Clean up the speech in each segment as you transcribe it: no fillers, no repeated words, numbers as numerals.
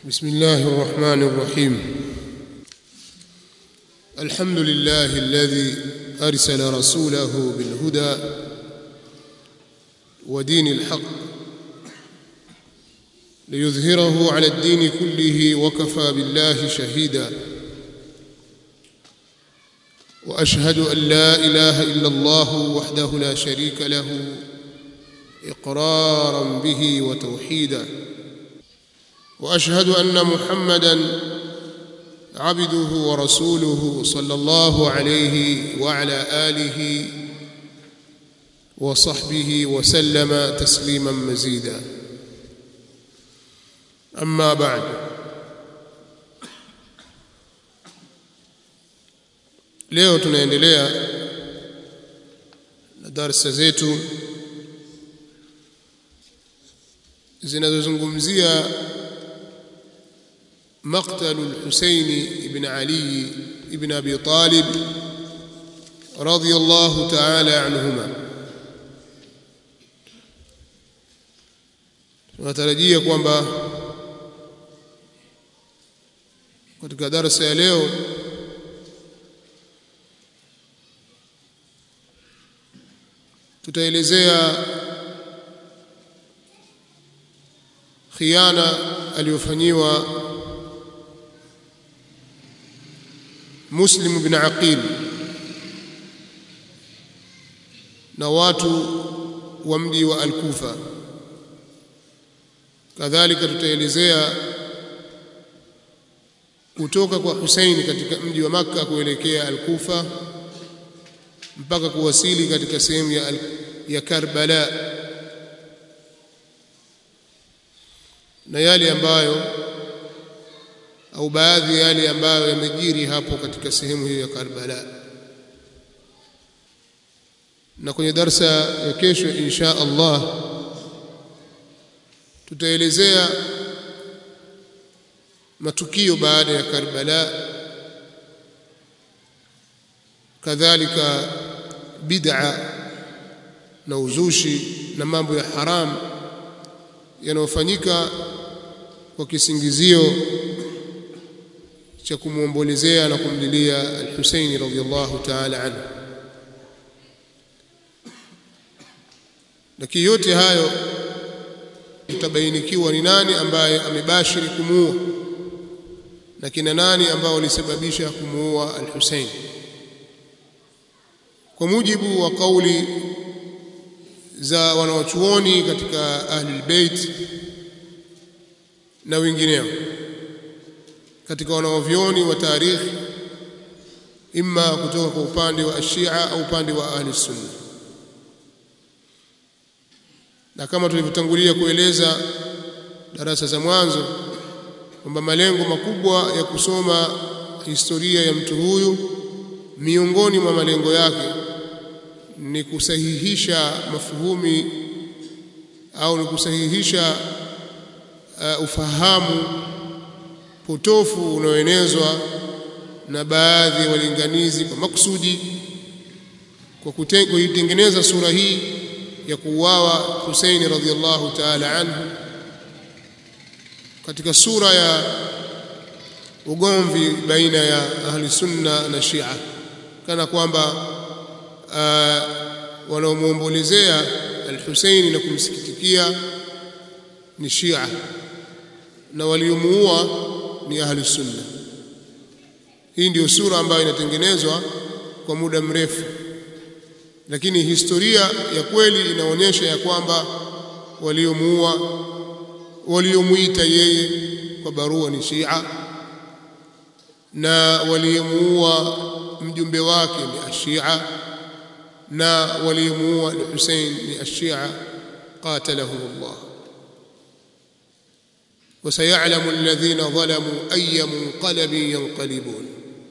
بسم الله الرحمن الرحيم. الحمد لله الذي أرسل رسوله بالهدى ودين الحق ليظهره على الدين كله وكفى بالله شهيدا، وأشهد أن لا إله إلا الله وحده لا شريك له إقرارا به وتوحيدا، وأشهد أن محمدا عبده ورسوله صلى الله عليه وعلى آله وصحبه وسلم تسليما مزيدا. أما بعد، leo tunaendelea na darasa zetu zinazozungumzia مقتل الحسين بن علي بن أبي طالب رضي الله تعالى عنهما. tunatarajia kwamba katika darasa ya leo tutaelezea khiana aliyofanyiwa Muslim bin Aqil na watu wa mji wa Al-Kufa. Kadhalika tutaelezea kutoka kwa Hussein katika mji wa Makka kuelekea Al-Kufa mpaka kuwasili katika sehemu ya Karbala na yale ambayo au baadhi ya yale ambayo yamejiri hapo katika sehemu hiyo ya Karbala. Na kwenye darsa ya kesho insha Allah tutaelezea matukio baada ya Karbala, kadhalika bid'a na uzushi na mambo ya haram yanayofanyika kwa kisingizio cha kumuombolezea na kumlilia Al-Husaini radhiyallahu ta'ala anhu. Lakini yote hayo tutabainikiwa ni nani ambaye amebashiri kumuua na kina nani ambao walisababisha kumuua Al-Husaini. Kwa mujibu wa kauli za wanawachuoni katika Ahlul Bait na wengineo katika wanaovioni wa tarikhi, imma kutoka kwa upande wa Shia au upande wa Ahli Sunna. Na kama tulivyotangulia kueleza darasa za mwanzo kwamba malengo makubwa ya kusoma historia ya mtu huyu, miongoni mwa malengo yake ni kusahihisha mafuhumi au ni kusahihisha ufahamu potofu unaoenezwa na baadhi ya walinganizi kwa makusudi, kwa kuitengeneza sura hii ya kuuawa Husaini radhiyallahu ta'ala anhu katika sura ya ugomvi baina ya Ahli Sunna na Shia, kana kwamba wanaomuombolezea Al-Husaini na kumsikitikia ni Shia na waliomuua ni Ahli Sunna. Hii ndio sura ambayo inatengenezwa kwa muda mrefu, lakini historia ya kweli inaonyesha ya kwamba waliomuita yeye kwa barua ni Shia na waliomuua mjumbe wake ni Ashia na waliomuua Al-Husain ni Ashia qatalahum Allah. وسيعلم الذين ظلموا أي منقلب ينقلبون.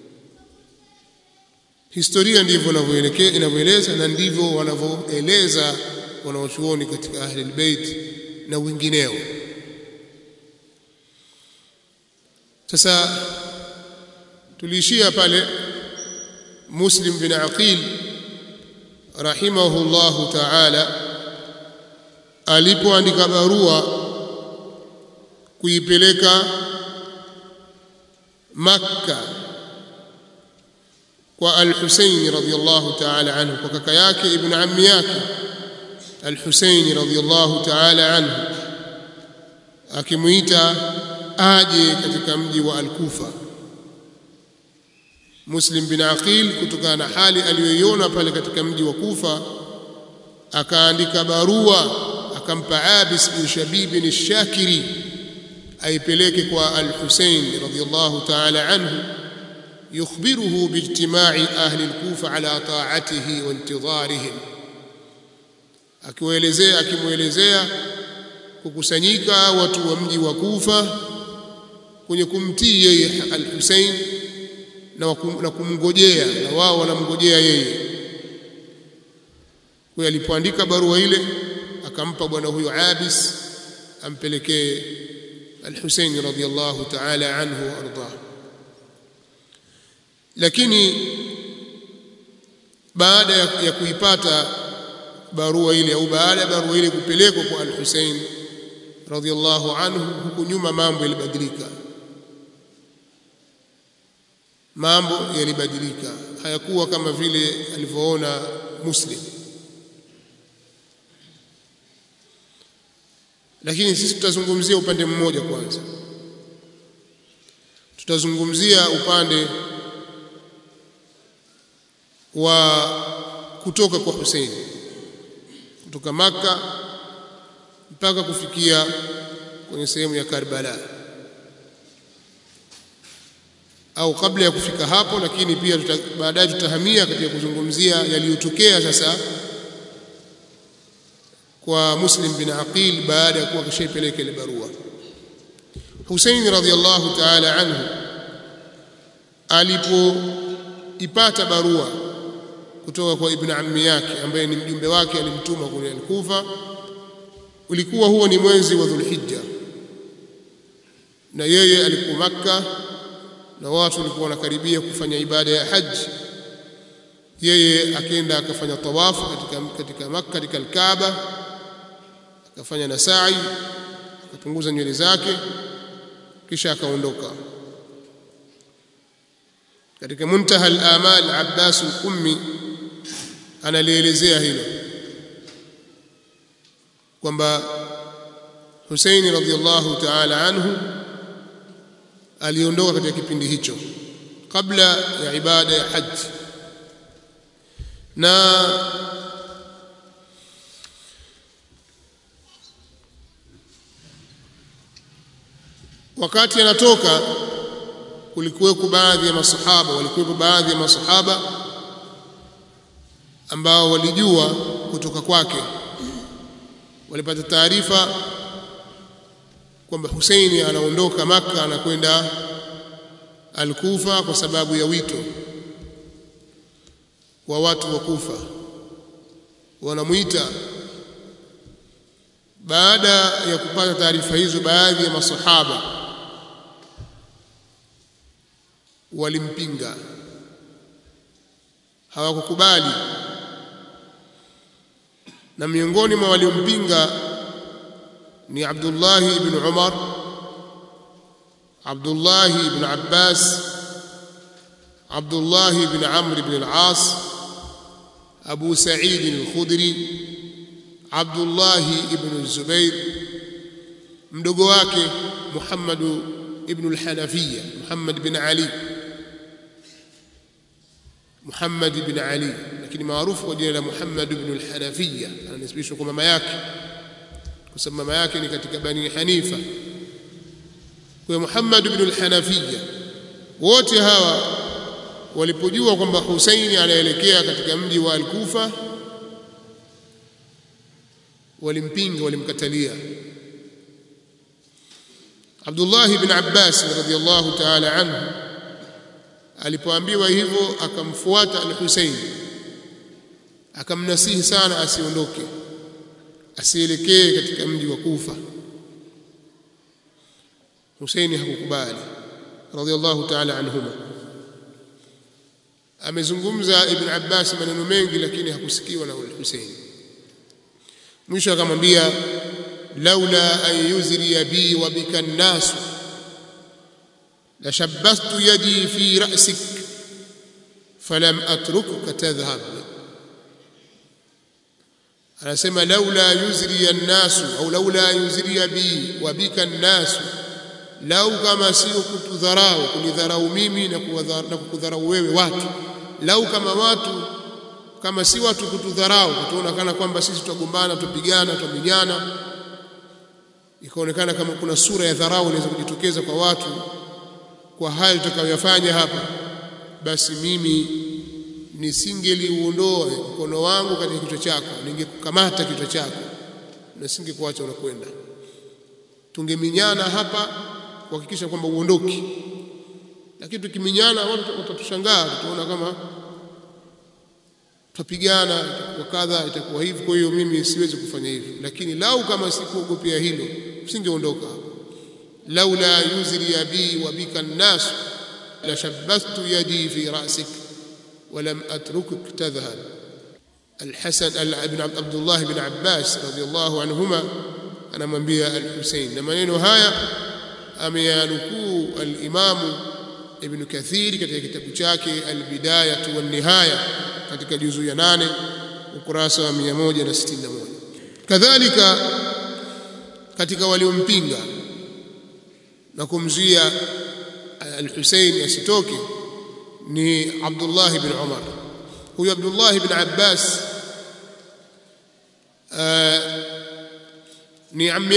Historia ndivyo inavyoeleza na ndivyo wanavyoeleza wanaochuoni katika Ahlul Bait na wengineo. Sasa tuliishia pale Muslim bin Aqil rahimahullahu ta'ala alipoandika barua kuipeleka Makka kwa al-Husayn radhiyallahu ta'ala anhu, kwa kaka yake ibn ammi yake al-Husayn radhiyallahu ta'ala anhu, akimuita aje katika mji wa al-Kufa. Muslim bin Aqil kutokana na hali aliyoiona pale katika mji wa Kufa akaandika barua akampa Abis bin Shabib bin Shakiri aipeleke kwa al-Husayn radhiyallahu ta'ala anhu yukhbiruhu biijtima'i ahli al-Kufa ala ta'atihi wa intidharihim, akimuelezea kukusanyika watu wa mji wa Kufa kwenye kumtii yeye al-Husayn na kumngojea, na wao wanamngojea yeye. Kwa alipoandika barua ile akampa bwana huyo Abis ampelekee al-Husayn radhiyallahu ta'ala anhu wa ardah. Lakini baada ya kuipata barua ile au baada ya barua ile kupelekwa kwa al-Husayn radhiyallahu anhu, huku nyuma mambo yalibadilika. Mambo yalibadilika, hayakuwa kama vile alivyoona Muslim. Lakini sisi tutazungumzia upande mmoja kwanza. Tutazungumzia upande wa kutoka kwa Hussein kutoka Makka mpaka kufikia kwenye sehemu ya Karbala, au kabla ya kufika hapo, lakini pia baadaye tutahamia katika kuzungumzia yaliyotokea sasa kwa Muslim bin Aqil baada ya kuwa kishaipeleka ile barua. Hussein radhiyallahu ta'ala anhu alipoipata barua kutoka kwa ibn ammi yake ambaye ni mjumbe wake alimtuma kule al-Kufa, ulikuwa huo ni mwezi wa Dhulhijja, na yeye alikuwa Makka na watu walikuwa wanakaribia kufanya ibada ya haji. Yeye akaenda akafanya tawafu katika Makka, katika al-Kaaba, akafanya na sa'i, akapunguza nywele zake, kisha akaondoka. Katika Muntaha al-Amal Abbas al-Ummi analielezea hilo kwamba Hussein radhiyallahu ta'ala anhu aliondoka katika kipindi hicho kabla ya ibada ya haji, na wakati anatoka kulikuwepo baadhi ya masahaba ambao walijua kutoka kwake, walipata taarifa kwamba Hussein anaondoka Makka anakwenda al-Kufa kwa sababu ya wito wa watu wa Kufa, wanamuita. Baada ya kupata taarifa hizo, baadhi ya masahaba walimpinga, hawakukubali, na miongoni mwa waliompinga ni Abdullah ibn Umar, Abdullah ibn Abbas, Abdullah ibn Amr ibn al-As, Abu Sa'id al-Khudri, Abdullah ibn Zubair, mdogo wake Muhammad ibn al-Hanafiyya, Muhammad ibn Ali, lakini maarufu kwa jina la Muhammad ibn al-Hanafiyya, ananisibishwa kwa mama yake kwa sababu mama yake ni katika Bani Hanifa. Kwa Muhammad ibn al-Hanafiyya, wote hawa walipojua kwamba Hussein anaelekea katika mji wa al-Kufa, walimpinga, walimkatalia. Abdullah ibn Abbas radhiyallahu ta'ala anhu alipoambiwa hivyo akamfuata al-Hussein, akamnasihi sana asiondoke, asielekee katika mji wa Kufa. Hussein hakukubali radhiyallahu ta'ala anhuma. Amezungumza Ibn Abbas maneno mengi, lakini hakusikiwa na Hussein. Mwisho akamwambia, laula an yuzri bi wa bika an-nas la shabbastu yadi fi ra'sik falam atrukuka tadhhab. Anasema laula yuzri an-nasu au laula yuzri bi wa bika an-nasu, lau kama sio kutudharau, kunidharau mimi na kukudharau wewe watu, lau kama watu kama si watu kutudharau, kutuona kana kwamba sisi tutagombana, tupigana, tutaminyana, ikaonekana kama kuna sura ya dharau inaweza kujitokeza kwa watu kwa hali tutakayofanya hapa, basi mimi nisingeliuondoa mkono wangu katika kichwa chako, ningekukamata kichwa chako na singekuacha unakwenda. Tungeminyana hapa kuhakikisha kwamba uondoki, lakini tukiminyana watu watatushangaa, tutaona kama tutapigana, itakuwa kadha, itakuwa hivi. Kwa hiyo mimi siwezi kufanya hivi, lakini lau kama sikuogopea hilo usingeondoka. laula yuzri bi wa bika an-nas la shabbastu yadi fi ra'sik wa lam atrukuk tadhhab. Al-Hasan ibn Abdullah ibn Abbas radiyallahu anhuma anamwambia al-Husayn, na maneno haya ameyanukuu al-Imam Ibn Kathir katika kitabu chake Al-Bidayah wa Nihaya katika juzu ya 8 ukurasa wa 161. Kadhalika katika waliompinga na kumzuia al-Husayn asitoke ni Abdullah ibn Umar. Huyo Abdullah ibn Abbas ni ammi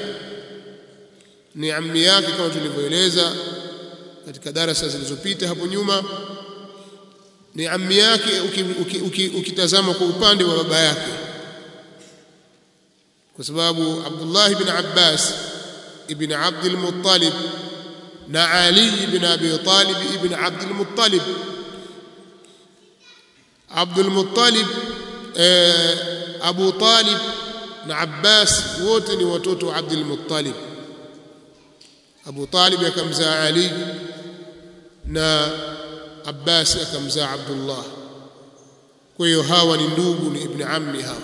yake kama tulivyoeleza katika darasa zilizopita hapo nyuma. Ni ammi yake ukitazama kwa upande wa baba yake, kwa sababu Abdullah ibn Abbas ibn Abd al-Muttalib na Ali ibn Abi Talib ibn Abd al-Muttalib. Abd al-Muttalib, Abu Talib na Abbas wote ni watoto wa Abd al-Muttalib. Abu Talib akamzaa Ali na Abbas akamzaa Abdullah. Kwa hiyo hawa ni ndugu, ni ibn ammi hawa,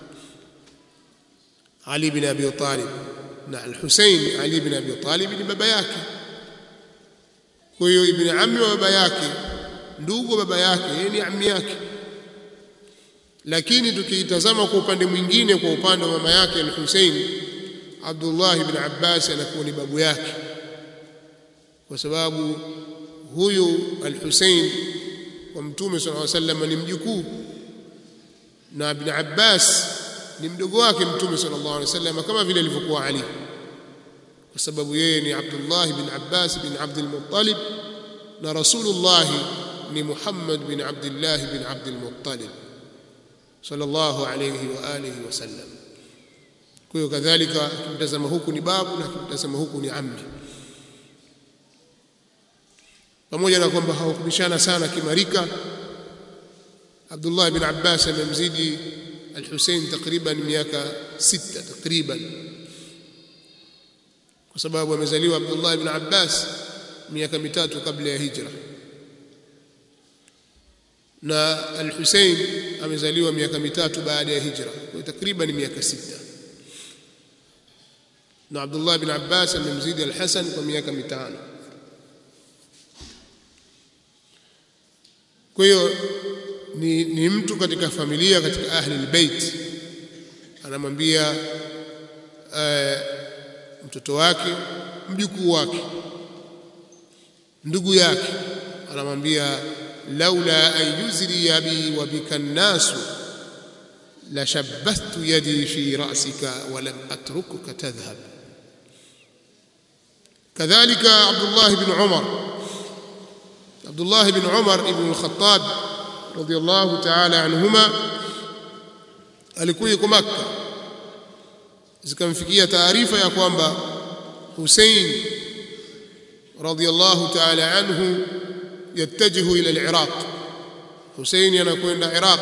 Ali ibn Abi Talib na al-Husayn. Ali ibn Abi Talib ni baba yake, kwa hiyo ibn ammi wa baba yake, ndugu wa baba yake, yeye ni ammi yake. Lakini tukiitazama kwa upande mwingine, kwa upande wa mama yake al-Husayn, Abdullah ibn Abbas anakuwa ni babu yake, kwa sababu huyu al-Husayn wa Mtume sallallahu alaihi wasallam ni mjukuu na ibn Abbas ni mdogo wake Mtume sallallahu alaihi wasallam, kama vile alivyokuwa Ali, kwa sababu yeye ni Abdullah ibn Abbas ibn Abd al-Muttalib na Rasulullah ni Muhammad bin Abdullah ibn Abd al-Muttalib sallallahu alayhi wa alihi wasallam. Kwa hiyo kadhalika kimtazama huku ni babu na kimtazama huku ni ammi, pamoja na kwamba hawakubishana sana kimarika. Abdullah ibn Abbas amemzidi al-Husayn takriban miaka 6 takriban, kwa sababu amezaliwa Abdullah ibn Abbas miaka 3 kabla ya hijra, na al-Husayn amezaliwa miaka 3 baada ya hijra, kwa takriban miaka 6. Na Abdullah ibn Abbas amemzidi al-Hasan kwa miaka 5. Kwa hiyo ni mtu katika familia, katika ahli al-bait. Anamwambia mtoto wake, mjukuu wake, ndugu yake, anamwambia laula an yuzri bi wa bika an-nasu la shabbastu yadi fi ra'sika wa lam atrukuka tadhhab. Kadhalika Abdullah ibn Umar ibn al-Khattab radiyallahu ta'ala anhuma alikuwa yuko Makkah, zikamfikia taarifa ya kwamba Hussein radiyallahu ta'ala anhu yattajihu ila al-Iraq. Hussein anakwenda Iraq,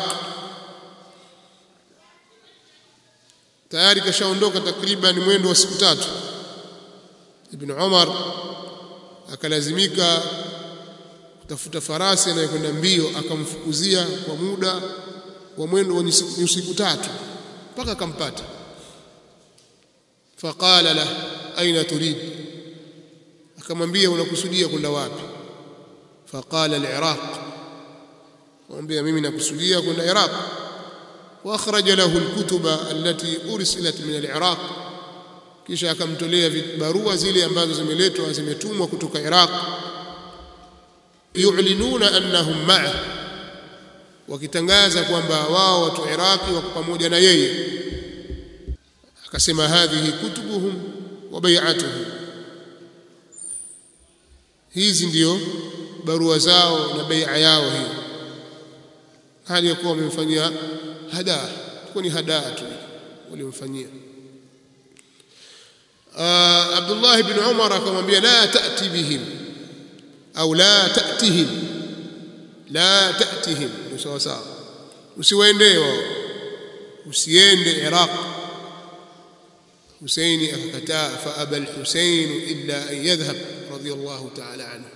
tayari kashaondoka takriban mwendo wa siku 3. Ibn Umar akalazimika kutafuta farasi anayekwenda mbio, akamfukuzia kwa muda wa mwendo wa siku 3 mpaka akampata. Faqala la aina turid, akamwambia unakusudia kwenda wapi? Faqala al-Iraq, akamwambia mimi nakusudia kwenda Iraq. Wa akhraja lahu al-kutuba allati ursilat min al-Iraq, kisha akamtolea barua zile ambazo zimeletwa zimetumwa kutoka Iraq, yu'linuna annahum ma'a, wakitangaza kwamba wao watu Iraqi wako pamoja na yeye. Akasema hadhihi kutubuhum wa bai'atuhum, hizi ndio barua zao na bai'a yao hiyo, hali ya kuwa wamemfanyia hadaa, kwa ni hadaa tu walimfanyia. Abdullah ibn Umar akamwambia la ta'ti bihim au la ta'tihim, la ta'tihim ndio sawa sawa, usiwaendee wao, usiende Iraq. Husaini akakataa, fa aba al-Husain illa an yadhhab radiyallahu ta'ala anhu.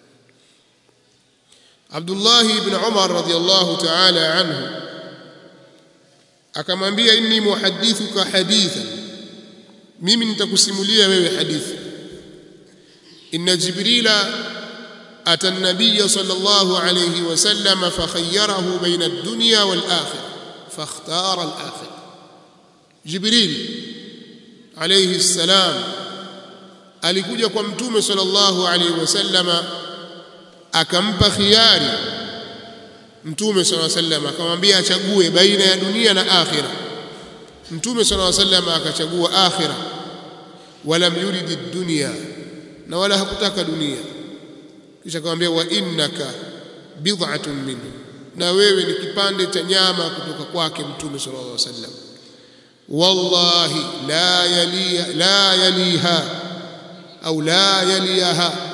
Abdullah ibn Umar radiyallahu ta'ala anhu akamwambia inni muhaddithuka hadithan, mimi nitakusimulia wewe hadithi. Inna Jibrila ata an-nabiy sallallahu alayhi wasallam fakhayyarahu bayna ad-dunya wal-akhirah fakhtara al-akhirah. Jibril alayhi salam alikuja kwa mtume sallallahu alayhi wasallam akampa khiyari. Mtume sallallahu alayhi wasallam akamwambia achague baina ya dunia na akhira. Mtume sallallahu alayhi wasallam akachagua akhira, walam yurid ad-dunya, na wala hakutaka dunia. Kisha akamwambia wa innaka bid'atun minhu, na wewe ni kipande cha nyama kutoka kwake Mtume sallallahu alayhi wasallam. Wallahi la yaliha au la yaliha,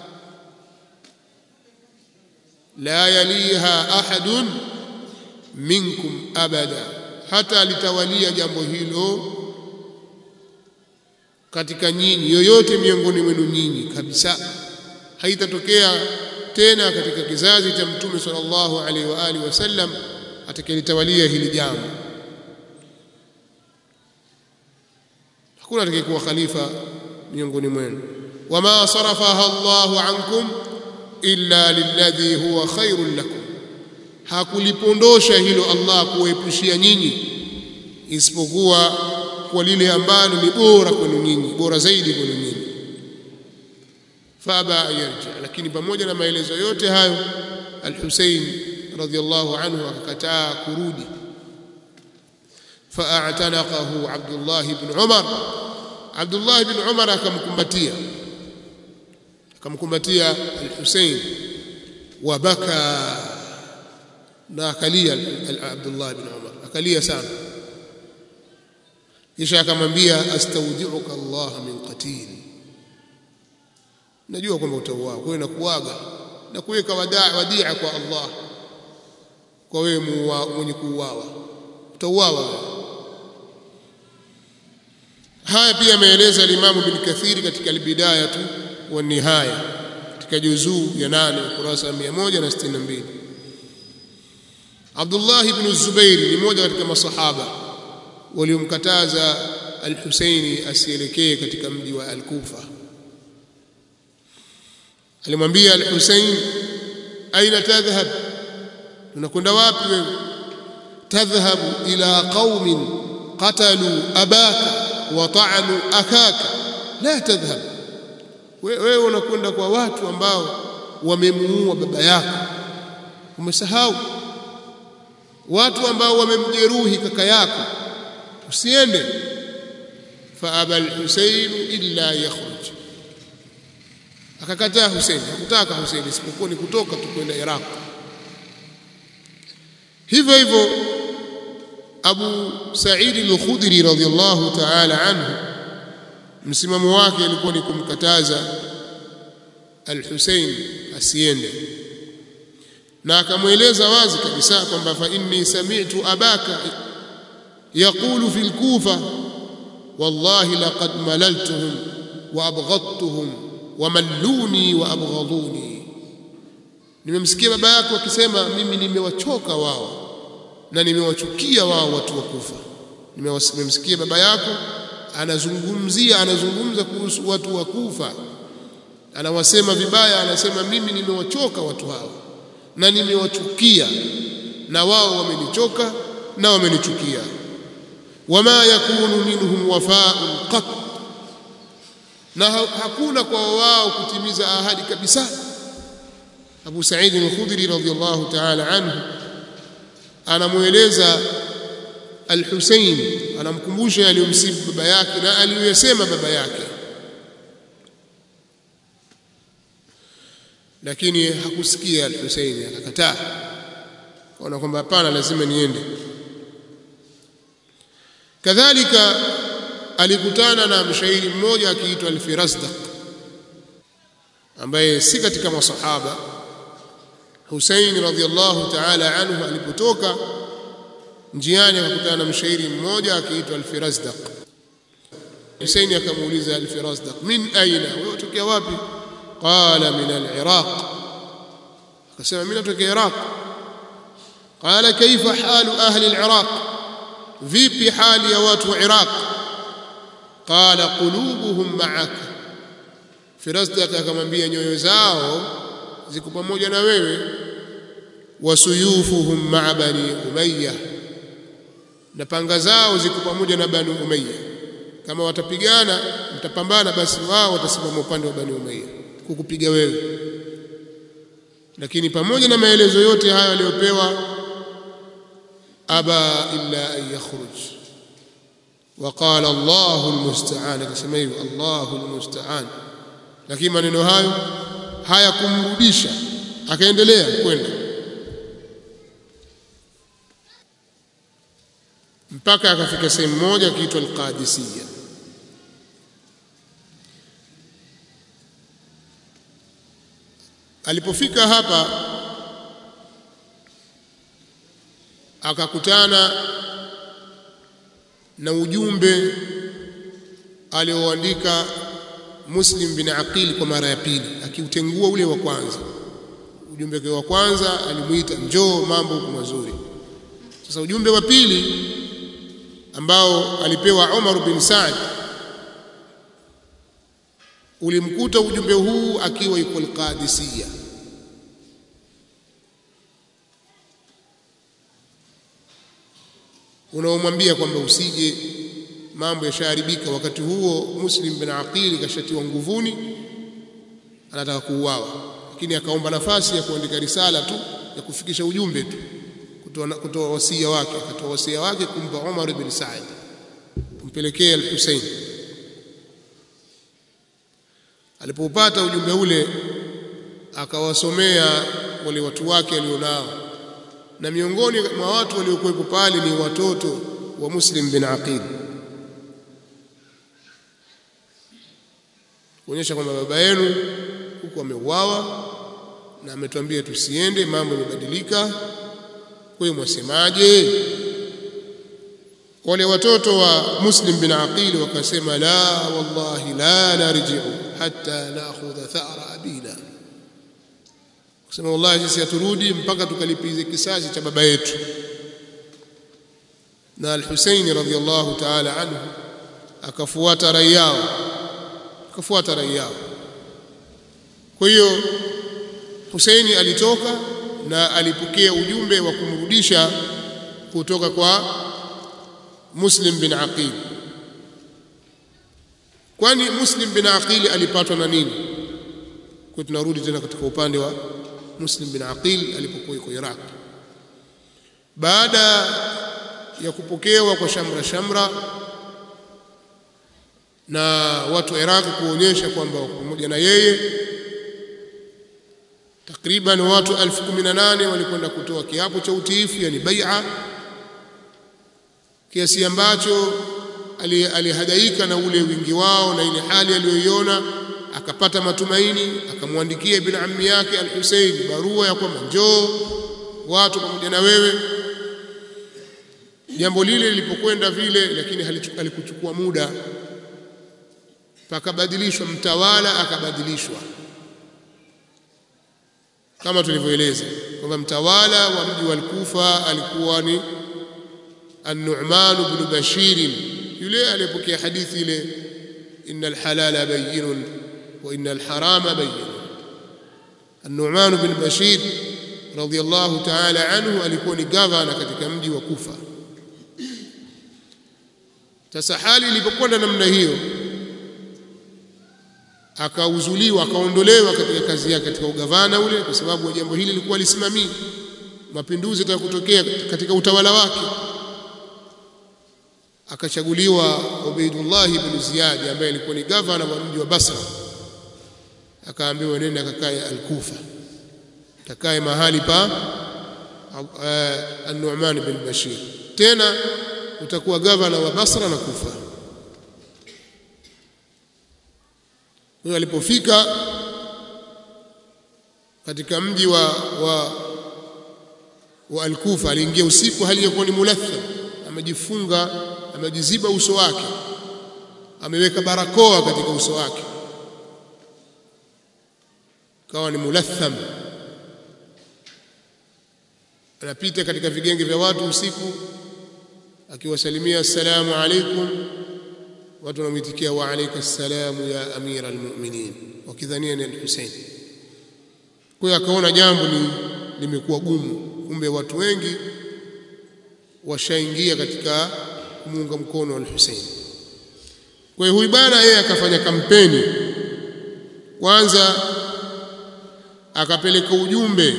la yaliha ahadun minkum abada, hata litawalia jambo hilo katika nyinyi, yoyote miongoni mwenu nyinyi kabisa. Haitatokea tena katika kizazi cha Mtume sallallahu alaihi wa alihi wasallam atakayelitawalia hili jambo. Hakuna atakayekuwa khalifa miongoni mwenu. Wama sarafaha Allahu ankum illa lilladhi huwa khairul lakum, hakulipondosha hilo Allah kuepushia nyinyi isipokuwa kwa lile ambalo ni bora kwenu nyinyi, bora zaidi kwenu nyinyi. Faba yarji, lakini pamoja na maelezo yote hayo al-Husayn radhiyallahu anhu akakataa kurudi. Fa'atanaqahu Abdullah ibn Umar, Abdullah ibn Umar akamkumbatia al-Husayn wa baka, na akalia Abdullah ibn Umar, akalia sana. Kisha akamwambia astaudi'uka Allah min qatil, najua kwamba utauawa, kwa hiyo nakuaga na kuweka wadia kwa Allah, kwa wewe mwenye kuuawa, utauawa. Haya pia ameeleza al-Imam Ibn Kathir katika al-Bidaya wa Nihaya katika juzuu ya 8 ukurasa 162. Abdullah ibn Zubair ni mmoja katika masahaba waliomkataza al-Husaini asielekee katika mji wa al-Kufa. Alimwambia al-Husain, aina tadhhab, unakwenda wapi wewe? Tadhhabu ila qaumin qatalu abaka wa ta'anu akaka, la tadhhab, wewe unakwenda kwa watu ambao wamemuua baba yako, umesahau? Watu ambao wamemjeruhi kaka yako, usiende. Fa abal Husayn illa yakhruj, akakataa Husayn, hakutaka Husayn isipokuwa ni kutoka tu kwenda Iraq. Hivyo hivyo Abu Sa'id al-Khudri radhiyallahu ta'ala anhu, msimamo wake ilikuwa ni kumkataza al-Husayn asiende, na akamweleza wazi kabisa kwamba fa inni sami'tu abaka yaqulu fil Kufa wallahi laqad malaltuhum wa abghadtuhum wa malluni wa abghaduni, nimemsikia baba yako akisema mimi nimewachoka wao na nimewachukia wao watu wa Kufa. Nimemsikia baba yako anazungumza kuhusu watu wa Kufa anawasema vibaya, anasema mimi nimewachoka watu hao na nimewachukia na wao wamenichoka na wamenichukia. Wama yakunu minhum wafa'un qat, na hakuna kwa wao kutimiza ahadi kabisa. Abu Sa'id al-Khudri radhiyallahu ta'ala anhu anamueleza Al-Husayn, anamkumbusha aliyomsibu baba yake na aliyosema baba yake, lakini hakusikia Al-Husayn, akakataa, kaona kwamba hapana, lazima niende. Kadhalika alikutana na mshairi mmoja akiitwa Al-Firazdaq ambaye si katika masahaba. Husayn radhiyallahu ta'ala anhu alipotoka njiani akakutana na mshairi mmoja akiitwa Al-Firazdaq. Husayn akamuuliza Al-Firazdaq, min aina, wewe unatokea wapi? Qala min al-Iraq, akasema mimi natokea Iraq. Qala kaifa halu ahli al-Iraq, vipi hali ya watu wa Iraq? Qala qulubuhum ma'aka, Firazdaq akamwambia nyoyo zao ziko pamoja na wewe. Wasuyufuhum ma'a bani Umayyah, na panga zao ziko pamoja na Bani Umayyah. Kama watapigana mtapambana, basi wao watasimama upande wa Bani Umayyah kukupiga wewe. Lakini pamoja na maelezo yote hayo aliyopewa, aba illa an yakhruj wa qala Allahu almusta'an, akasema hivyo Allahu almusta'an. Lakini maneno hayo hayakumrudisha, akaendelea kwenda mpaka akafika sehemu moja kiitwa Al-Qadisiyya. Alipofika hapa akakutana na ujumbe alioandika Muslim bin Aqil kwa mara ya pili, akiutengua ule wa kwanza. Ujumbe wa kwanza alimuita njoo, mambo huko mazuri. Sasa ujumbe wa pili ambao alipewa Umar bin Saad ulimkuta ujumbe huu akiwa yuko Al-Qadisiyya. Unaomwambia kwamba usije, mambo yashaharibika. Wakati huo Muslim bin Aqil kashatiwa nguvuni, anataka kuuawa, lakini akaomba nafasi ya kuandika risala tu ya kufikisha ujumbe tu, kutoa wasia wake. Akatoa wasia wake kumpa Umar bin Saad kumpelekea Al-Husayn. Alipopata ujumbe ule akawasomea wale watu wake alionao, na miongoni mwa watu waliokuwepo pale ni watoto wa Muslim bin Aqil, kuonyesha kwamba baba yenu huko ameuawa na ametuambia tusiende, mambo yamebadilika, wewe mwasemaje? Wale watoto wa Muslim bin Aqil wakasema la wallahi la narji'u hatta na'khudha tha'ra abina, kusema wallahi sisi haturudi mpaka tukalipize kisasi cha baba yetu. Na Al-Husayn radhiyallahu ta'ala anhu akafuata rai yao. Kwa hiyo Husaini alitoka na alipokea ujumbe wa kumrudisha kutoka kwa Muslim bin Aqil. Kwani Muslim bin Aqil alipatwa na nini? Kwa tunarudi tena katika upande wa Muslim bin Aqil alipokuwa yuko Iraq. Baada ya kupokewa kwa shamra na watu wa Iraq kuonyesha kwamba pamoja na yeye, takriban watu 18,000 walikwenda kutoa kiapo cha utiifu, yani bai'a, kiasi ambacho alihadaika na ule wingi wao na ile hali aliyoiona, akapata matumaini, akamwandikia ibn ammi yake Al-Husayn barua ya kwamba njoo watu pamoja na wewe. Jambo lile lilipokwenda vile, lakini halikuchukua muda, pakabadilishwa mtawala, akabadilishwa kama tulivyoeleza kwamba mtawala wa mji wa Al-Kufa alikuwa ni An-Nu'man ibn Bashir, yule aliyepokea hadithi ile innal halala bayyinun wa innal harama bayyin. An-Nu'man bin Bashir radhiyallahu ta'ala anhu alikuwa ni gavana katika mji wa Kufa. Sasa hali ilipokwenda namna hiyo, akauzuliwa, akaondolewa katika kazi yake katika ugavana ule, kwa sababu jambo hili lilikuwa lisimamii mapinduzi yatakayotokea katika utawala wake. Akachaguliwa Ubaydullah ibn Ziyad ambaye alikuwa ni gavana wa mji wa Basra. Akaambiwa nenda akakae Al-Kufa, kakae mahali pa An-Nu'man bin Bashir, tena utakuwa gavana wa Basra na Kufa. Huyo alipofika katika mji wa Al-Kufa, aliingia usiku hali yakuwa ni mulatham, amejifunga, amejiziba uso wake, ameweka barakoa katika uso wake, kawa ni mulatham. Anapita katika vigenge vya watu usiku akiwasalimia assalamu alaikum, watu wanamwitikia wa alayka assalamu ya amira almu'minin, wakidhania ni al-Hussein. Kwa hiyo akaona jambo limekuwa gumu, kumbe watu wengi washaingia katika kumuunga mkono al-Hussein. Kwa hiyo huyu bwana yeye akafanya kampeni. Kwanza akapeleka ujumbe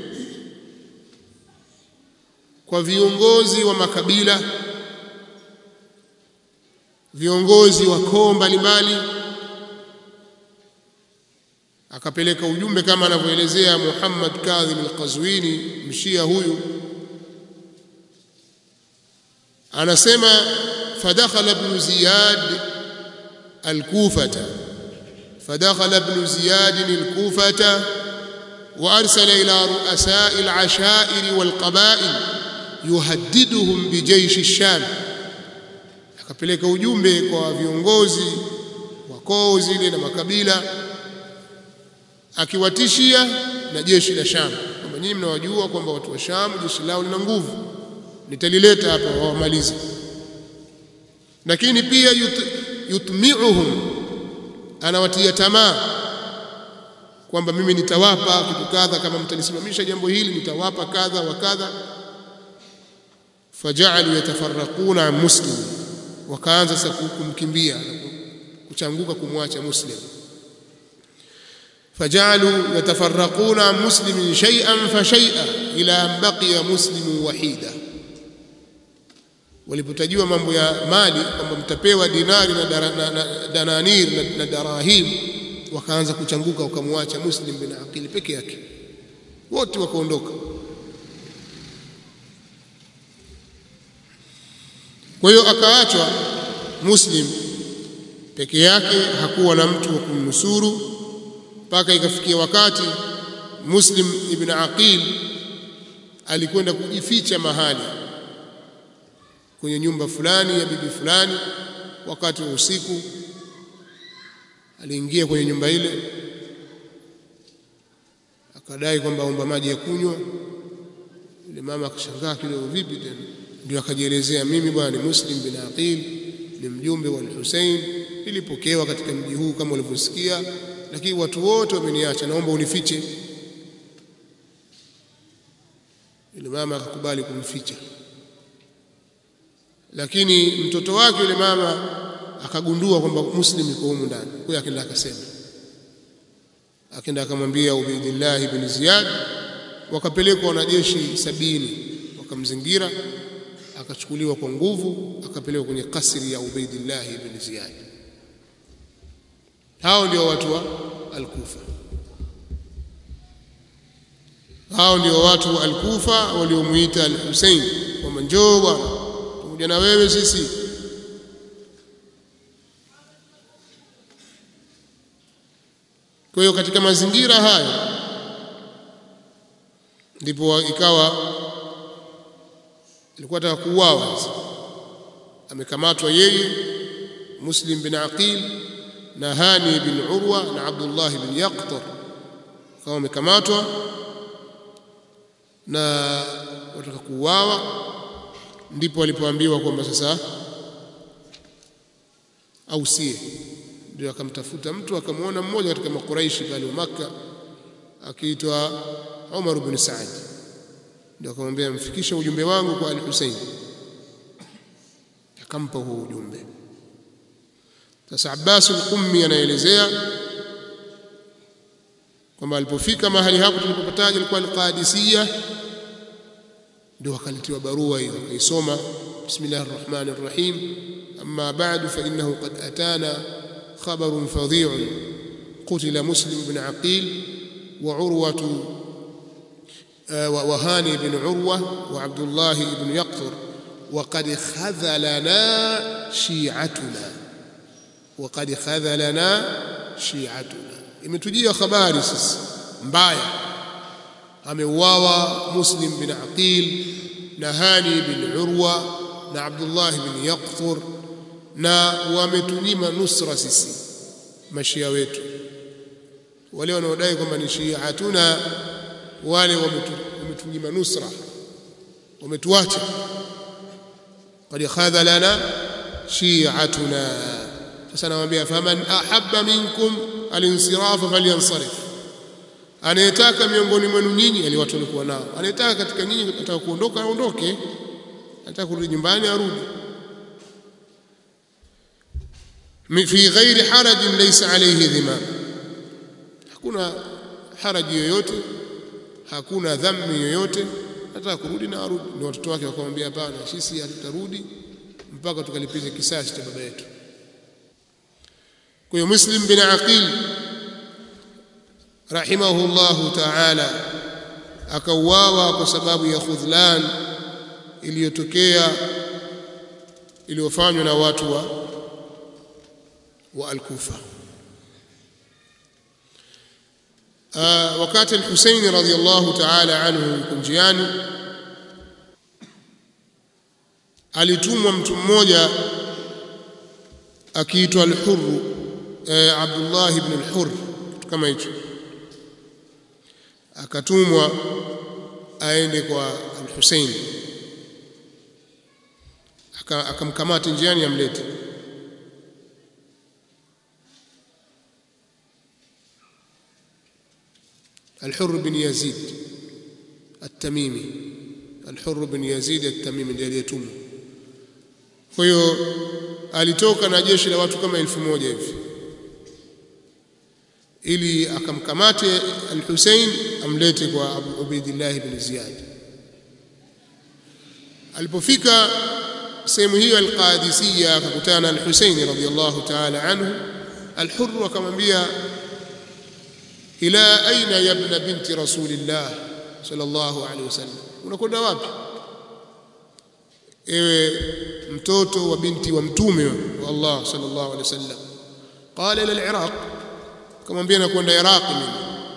kwa viongozi wa makabila, viongozi wa koo mbalimbali. Akapeleka ujumbe kama anavyoelezea Muhammad Kadhim al-Qazwini, mshia huyu. Anasema fadakhala ibn Ziyad al-Kufata, fadakhala ibn Ziyad al-Kufata wa arsala ila ru'asa'i al-asha'ir wal-qaba'il yuhaddiduhum bi jaysh ash-Sham. Akapeleka ujumbe kwa viongozi wa koo zile na makabila, akiwatishia na jeshi la Sham kwamba nyinyi mnawajua kwamba watu wa Sham jeshi lao lina nguvu, nitalileta hapa wamalize. Lakini pia yutmi'uhum, anawatia tamaa kwamba mimi nitawapa kitu kadha kama mtalisimamisha jambo hili, nitawapa kadha wa kadha. Faja'alu yatafarraquna an Muslim, wakaanza sasa kumkimbia na kuchanguka kumwacha Muslim. Faja'alu yatafarraquna an Muslimin shay'an fa shay'an ila an baqiya Muslimun wahida. Walipotajiwa mambo ya mali kwamba mtapewa dinari na dananir na darahim, wakaanza kuchanguka, wakamwacha Muslim bin Aqil peke yake, wote wakaondoka. Kwa hiyo akaachwa Muslim peke yake, hakuwa na mtu wa kumnusuru, mpaka ikafikia wakati Muslim ibn Aqil alikwenda kujificha mahali kwenye nyumba fulani ya bibi fulani. Wakati wa usiku aliingia kwenye nyumba ile, akadai kwamba aomba maji ya kunywa. Yule mama akashangaa kidogo, vipi tena? Ndio akajielezea, mimi bwana ni Muslim bin Aqil, ni mjumbe wa al-Hussein, nilipokewa katika mji huu kama ulivyosikia, lakini watu wote wameniacha, naomba unifiche. Yule mama akakubali kumficha, lakini mtoto wake yule mama akagundua kwamba Muslim yuko humu ndani. Kwa hiyo akaenda akasema, akaenda akamwambia Ubaydullah ibn Ziyad. Wakapelekwa wanajeshi 70 wakamzingira, akachukuliwa kwa nguvu, akapelekwa kwenye kasri ya Ubaydullah ibn Ziyad. Hao ndio watu wa Al-Kufa, hao ndio watu wa Al-Kufa waliomuita Al-Hussein kwamba njoo bwana, pamoja na wewe sisi. Kwa hiyo katika mazingira haya ndipo ikawa alikuwa anataka kuuawa. Amekamatwa yeye Muslim bin Aqil na Hani bin Urwa na Abdullah bin Yaqtar, kama amekamatwa na wataka kuuawa. Ndipo alipoambiwa kwamba sasa ausie, ndio akamtafuta mtu, akamwona mmoja katika makuraishi pale wa Makka akiitwa Umar ibn Saad, ndio akamwambia mfikishe ujumbe wangu kwa al-Husayn, akampa huo ujumbe. Sasa Abbas al-Qummi anaelezea kwamba alipofika mahali hapo tulipopotaja ilikuwa al-Qadisiyah, ndio akaletiwa barua hiyo, akaisoma bismillahir rahmanir rahim, amma ba'du fa innahu qad atana khabarun fadhi'un qutila Muslim ibn Aqil wa Urwatu wa Hani ibn Urwa wa Abdullah ibn Yaqtur wa qad khadhalana shi'atuna wa qad khadhalana shi'atuna, imetujia habari sisi mbaya, ameuawa Muslim bin Aqil na Hani bin Urwa na Abdullah bin Yaqtur, na wametunyima nusra sisi mashia wetu. Wale wanaodai kwamba ni shi'atuna, wale wametunyima nusra, wametuacha. qad khadhalana shi'atuna. Sasa nawaambia faman ahabba minkum al-insirafa falyansarif, anayetaka miongoni mwenu nyinyi, yani watu walikuwa nao, anayetaka katika nyinyi ataka kuondoka aondoke, anataka kurudi nyumbani arudi. fi ghairi harajin laysa alayhi dhima, hakuna haraji yoyote, hakuna dhambi yoyote, anataka kurudi na arudi. Ni watoto wake wakamwambia hapana, sisi hatutarudi mpaka tukalipize kisasi cha baba yetu. Kwa hiyo Muslim bin Aqil rahimahullahu ta'ala akauawa kwa sababu ya khudhlan iliyofanywa na watu wa al-Kufa. Wakati al-Husayn radhiyallahu ta'ala anhu yuko njiani, alitumwa mtu mmoja akiitwa al-Hurr, Abdullah ibn al-Hurr kama hicho, akatumwa aende kwa al-Husayn, akamkamata njiani amlete. al-Hurr bin Yazid at-Tamimi, al-Hurr bin Yazid at-Tamimi ndiye aliyetumwa. Kwa hiyo alitoka na jeshi la watu kama 1000 hivi ili akamkamate al-Husayn amlete kwa Abu Ubaidillah ibn Ziyad. Alipofika sehemu hiyo al-Qadisiyya akakutana al-Husayn radhiyallahu ta'ala anhu. Al-Hurr akamwambia ila aina ya ibn binti rasulillah sallallahu alayhi wasallam, unakwenda wapi ewe mtoto wa binti wa mtume wa Allah sallallahu alayhi wasallam? Qala ila al-Iraq, akamwambia nakwenda Iraq mimi.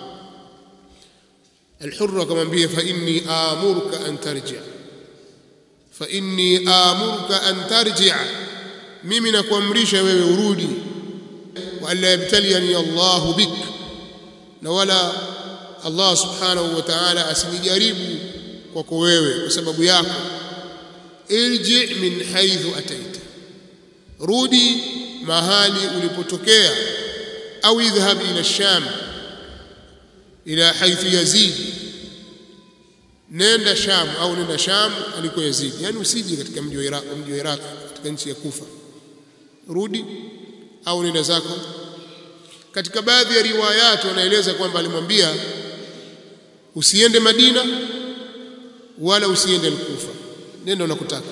Al-Hurr akamwambia fa inni amuruka an tarji', fa inni amuruka an tarji', mimi nakuamrisha wewe urudi. Wa alla yabtaliyani Allahu bik, na wala Allah subhanahu wa ta'ala asinijaribu kwako wewe kwa sababu yako. Irji' min haythu ataita, rudi mahali ulipotokea. Au idhhab ila Sham ila haythu Yazid, nenda Sham au nenda Sham aliko Yazid, yani usije katika mji wa Iraq katika nchi ya Kufa, rudi au nenda zako. Katika baadhi ya riwayat wanaeleza kwamba alimwambia usiende Madina wala usiende al-Kufa, nenda unakotaka,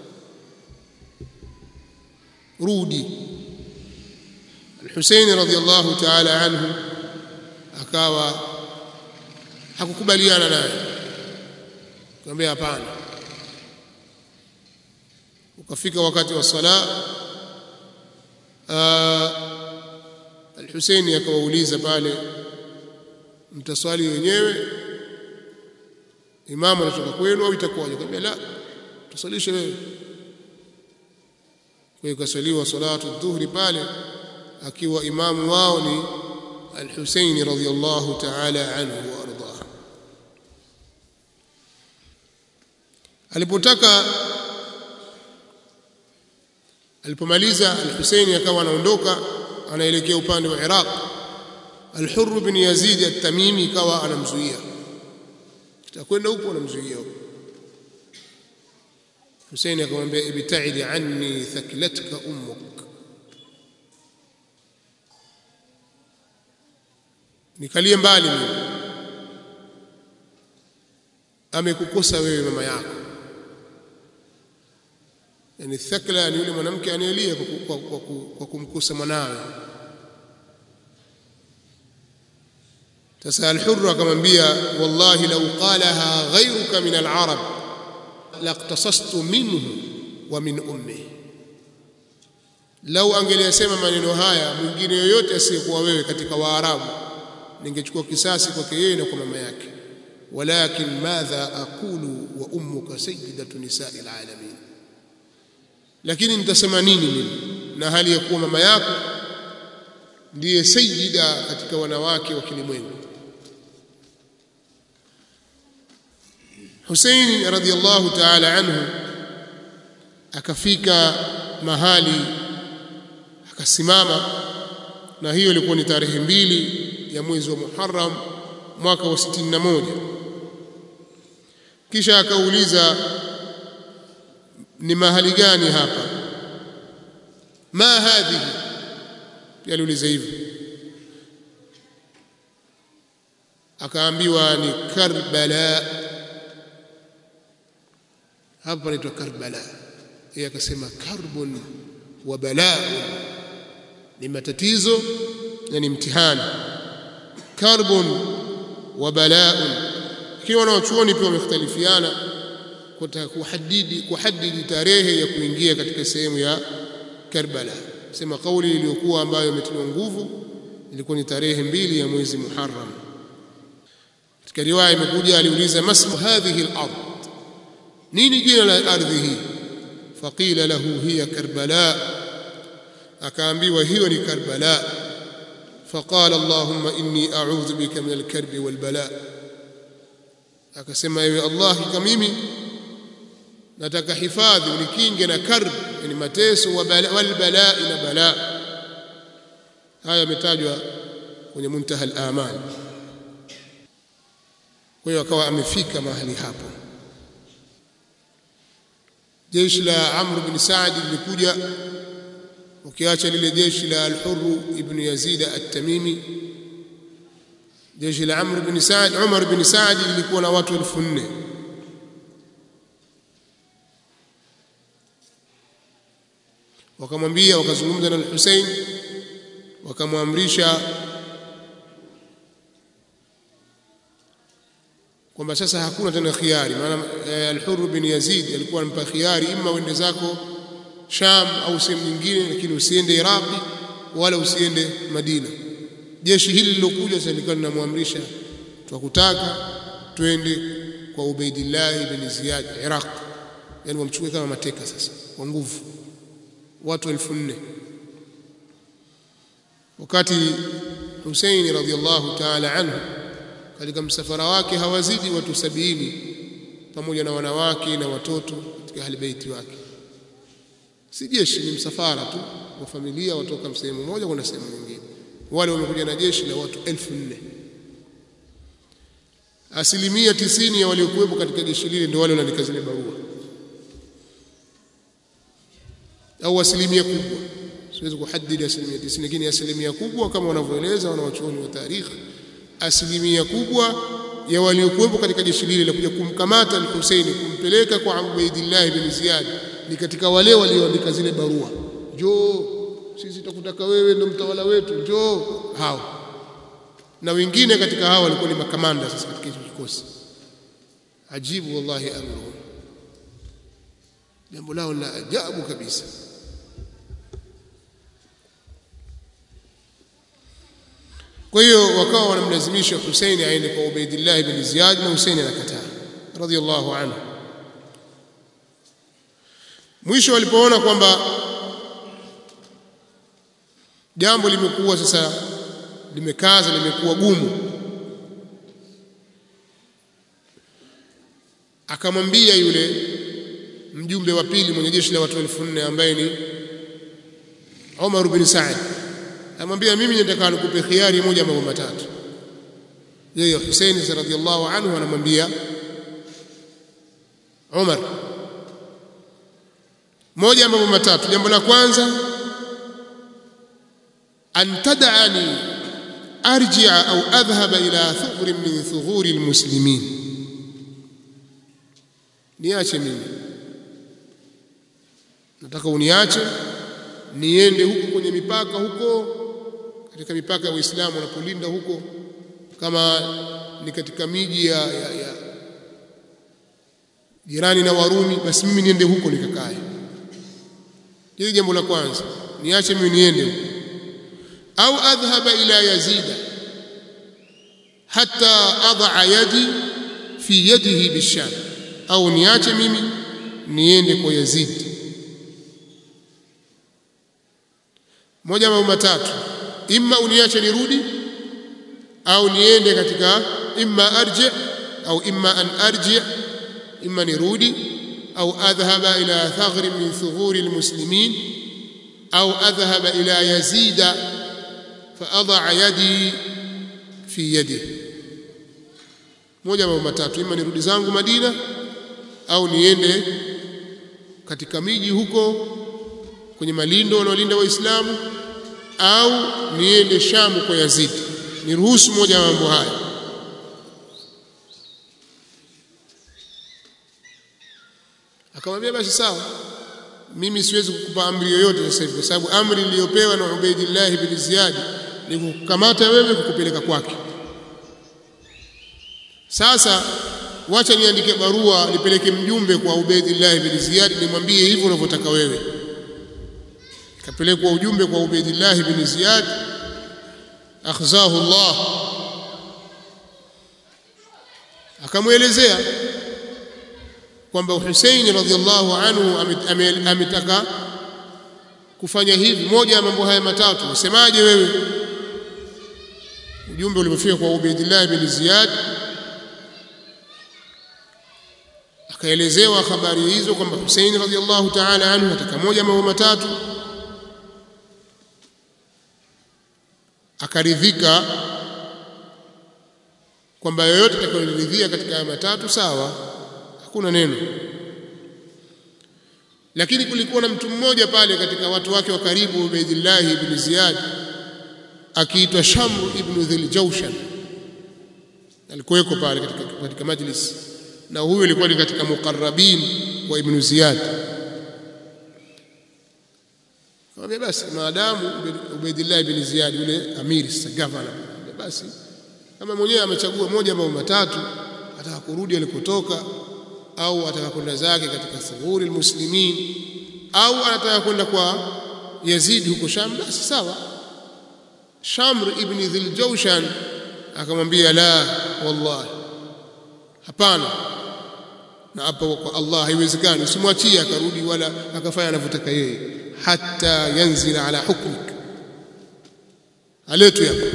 rudi. Al-Husayn radhiyallahu ta'ala anhu akawa hakukubaliana naye, akamwambia hapana. Ukafika wakati wa sala, Al-Husayn akawauliza pale, mtaswali wenyewe, imamu anatoka kwenu au itakuwaje? Akamwambia la, tusalishe wewe. Kwa hiyo kasaliwa salatu dhuhri pale, akiwa imamu wao ni Al-Husayn radhiyallahu ta'ala anhu wa ardah. Alipomaliza Al-Husayn akawa anaondoka, anaelekea upande wa Iraq. Al-Hurr bin Yazid at-Tamimi ikawa anamzuia, tutakwenda huko, anamzuia huko. Hussein akamwambia ibta'id anni thaklatka ummuk, nikalie mbali mimi, amekukosa wewe mama yako. Yani thakla ni yule mwanamke anayelia kwa kumkosa mwanawe. Sasa Al-Hurr akamwambia wallahi law qalaha ghayruka min al-arab laqtasastu minhu wa min ummi, lau angeliyasema maneno haya mwingine yoyote asiyekuwa wewe katika Waarabu, ningechukua kisasi kwake yeye na kwa mama yake. Walakin madha aqulu wa ummuka sayyidatu nisa'i al-alamin, lakini nitasema nini mimi na hali ya kuwa mama yako ndiye sayyida katika wanawake wa kilimwengu. Hussein radhiyallahu ta'ala anhu akafika mahali akasimama, na hiyo ilikuwa ni tarehe 2 ya mwezi wa Muharram mwaka wa 61. Kisha akauliza ni mahali gani hapa? Ma hadhihi, aliuliza hivi, akaambiwa ni Karbala. Hapa ni Karbala. Yeye akasema karbun wa balaa, ni matatizo na ni mtihani. Karbun wa balaa, lakini wanaochuoni pia wamekhtalifiana kutaka kuhadidi tarehe ya kuingia katika sehemu ya Karbala. Sema kauli iliyokuwa ambayo imetiliwa nguvu ilikuwa ni tarehe 2 ya mwezi Muharram. Katika riwaya imekuja aliuliza masmu hadhihi al-ard, nini jina la ardhi hii? Faqila lahu hiya Karbala, akaambiwa hiyo ni Karbala. Faqala Allahumma inni a'udhu bika min al-karbi wal bala, akasema ewe Allah, kama mimi nataka hifadhi unikinge na karb, yani mateso, wal bala, ina bala. Haya yametajwa kwenye Muntaha al-Amal. Kwa hiyo akawa amefika mahali hapo. Jeshi la Amr bin Saad lilikuja, ukiacha lile jeshi la Al-Hurr ibn Yazid at-Tamimi. Jeshi la Amr bin Saad, Umar bin Saad lilikuwa na watu 1400. Wakamwambia, wakazungumza na Hussein, wakamwamrisha kwamba sasa hakuna tena khiari. Maana Al-Hurr bin Yazid alikuwa anampa khiari, imma uende zako Sham au sehemu nyingine, lakini usiende Iraqi wala usiende Madina. Jeshi hili lilokuja sasa lilikuwa linamwamrisha, tukutaka twende kwa Ubaidillah ibn Ziyad Iraq, yani wamchukue kama mateka sasa kwa nguvu, watu 1400. Wakati Hussein radhiyallahu ta'ala anhu katika msafara wake hawazidi watu 70 pamoja na wanawake na watoto katika ahli baiti wake. Si jeshi, ni msafara tu wa familia, watoka sehemu moja kwenda sehemu nyingine. Wale wamekuja na jeshi la watu 1400. Asilimia 90 ya waliokuwepo katika jeshi lile ndio wale wanaandika zile barua, au asilimia kubwa, siwezi kuhadidi asilimia 90, lakini asilimia kubwa kama wanavyoeleza wanawachuoni wa tarikhi, asilimia kubwa ya waliokuwepo katika jeshi lile la kuja kumkamata al-Hussein kumpeleka kwa Ubaidillah ibn Ziyad ni katika wale walioandika zile barua, njoo sisi tukutaka wewe ndio mtawala wetu, njoo hao. Na wengine katika hao walikuwa ni makamanda sasa katika kikosi. Ajibu wallahi amru, jambo lao la ajabu kabisa. Kwa hiyo wakawa wanamlazimisha Hussein aende kwa Ubaidillah ibn Ziyad, na Hussein anakataa radhiyallahu anhu. Mwisho walipoona kwamba jambo limekuwa sasa limekaza, limekuwa gumu, akamwambia yule mjumbe wa pili mwenye jeshi la watu 1400 ambaye ni Umar bin Saad, amwambia mimi nataka nikupe khiari moja mambo matatu. Yeye Hussein radhiyallahu anhu anamwambia Umar, moja mambo matatu. Jambo la kwanza, an tad'ani arji'a au adhhaba ila thughri min thughuri almuslimin, niache mimi, nataka uniache niende huko kwenye mipaka huko, katika mipaka ya Uislamu wanapolinda huko, kama ni katika miji ya jirani na Warumi, basi mimi niende huko nikakae. Hili jambo la kwanza, niache mimi niende huko. Au adhhaba ila Yazida hatta adha yadi fi yadihi bisham, au niache mimi niende kwa Yazid. Moja mambo matatu, imma uniache nirudi, au niende katika imma arji au imma an arji, imma nirudi au adhhaba ila thaghr min thughuri almuslimin au adhhaba ila Yazida fa adha yadi fi yadi. Moja mambo matatu, imma nirudi zangu Madina au niende katika miji huko kwenye malindo wanaolinda Waislamu, au niende Shamu kwa Yazid. Niruhusu moja ya mambo haya. Akamwambia basi sawa, mimi siwezi kukupa amri yoyote sasa hivi, kwa sababu amri niliyopewa na Ubaydillah ibn Ziyad ni kukamata wewe kukupeleka kwake. Sasa wacha niandike barua nipeleke mjumbe kwa Ubaydillah ibn Ziyad nimwambie hivyo unavyotaka wewe. Kapelekwa ujumbe kwa Ubaydillah ibn Ziyad akhzahu Allah, akamwelezea kwamba Hussein radhiallahu anhu ametaka kufanya hivi, moja ya mambo haya matatu, usemaje wewe? Ujumbe ulipofika kwa Ubaydillah ibn Ziyad akaelezewa habari hizo kwamba Hussein radhiallahu ta'ala anhu ataka moja mambo matatu. Akaridhika kwamba yoyote atakayoridhia katika haya matatu sawa, hakuna neno. Lakini kulikuwa na mtu mmoja pale katika watu wake wa karibu Ubaydillah ibn Ziyad akiitwa Shamr ibn Dhiljawshan, alikuweko pale katika majlis, na huyo alikuwa ni katika muqarrabin wa ibn Ziyad. Kwa basi maadamu Ubaydillah ibn Ziyad yule amiri governor, basi kama mwenyewe amechagua moja mambo matatu, ataka kurudi alikotoka, au ataka kwenda zake katika thughuri almuslimin, au anataka kwenda kwa Yazid huko Sham, basi sawa. Shamr ibn Dhiljawshan akamwambia la wallahi, hapana, na hapa kwa Allah haiwezekani, usimwachie akarudi wala akafanya anavyotaka yeye, hatta yanzila ala hukmik, aletwe hapa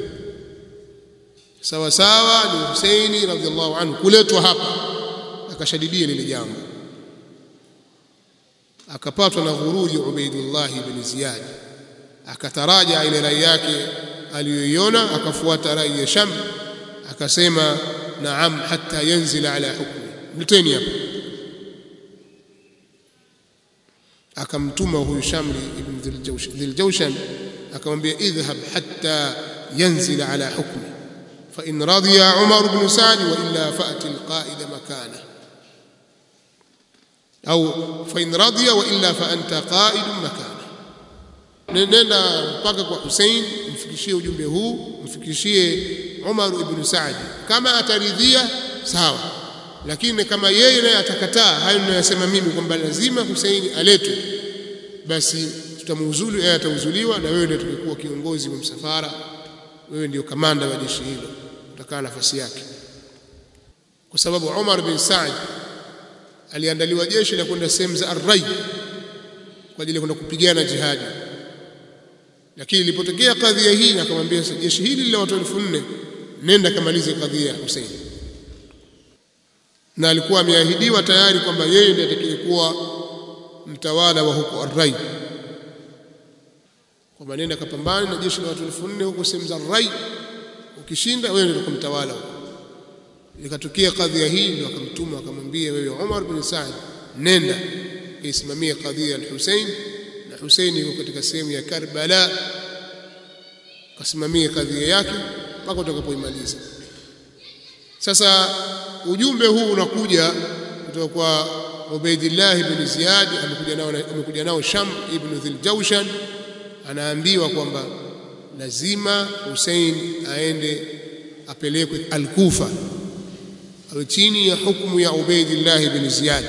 sawa sawa. Ni Husaini radhiallahu anhu kuletwa hapa, akashadidia lile jambo, akapatwa na ghururi Ubaydullah ibn Ziyad, akataraja ile rai yake aliyoiona, akafuata rai ya Sham, akasema naam, hatta yanzila ala hukmi, mleteni hapa. Akamtuma huyu Shamri ibn Dhiljawshan akamwambia idhhab hatta yanzila ala hukmi fa in radiya Umar ibn Sa'd wa illa fa'ti alqa'id makana, au fa in radiya wa illa fa anta qa'id makana. Nenda mpaka kwa Hussein, mfikishie ujumbe huu, mfikishie Umar ibn Sa'd, kama ataridhia sawa, lakini kama yeye naye atakataa hayo ninayosema mimi kwamba lazima Hussein aletwe, basi tutamuuzulu, yeye atauzuliwa, na wewe ndio utakuwa kiongozi wa msafara, wewe ndio kamanda wa jeshi hilo, utakaa nafasi yake. Kwa sababu Umar bin Sa'd aliandaliwa jeshi la kwenda sehemu za Ar-Ray kwa ajili ya kwenda kupigana jihadi, lakini ilipotokea kadhia hii akamwambia jeshi hili la watu 1400 nenda kamalize kadhia ya Hussein, na alikuwa ameahidiwa tayari kwamba yeye ndiye atakayekuwa mtawala wa huko Ar-Ray. kwa nenda kapambane na jeshi la watu 4000 huko sehemu za Rai, ukishinda wewe ndio kumtawala huko. Ikatokea kadhia hii, ndio akamtuma akamwambia, wewe Umar bin Saad, nenda isimamie kadhia al-Hussein, na Hussein yuko katika sehemu ya Karbala, kasimamie kadhia yake mpaka utakapoimaliza. Sasa ujumbe huu unakuja kutoka kwa Ubaydillah ibn Ziyad, amekuja nao Sham ibn Dhiljawshan, anaambiwa kwamba lazima Hussein aende apelekwe Al-Kufa, awe chini ya hukumu ya Ubaydillah ibn Ziyad.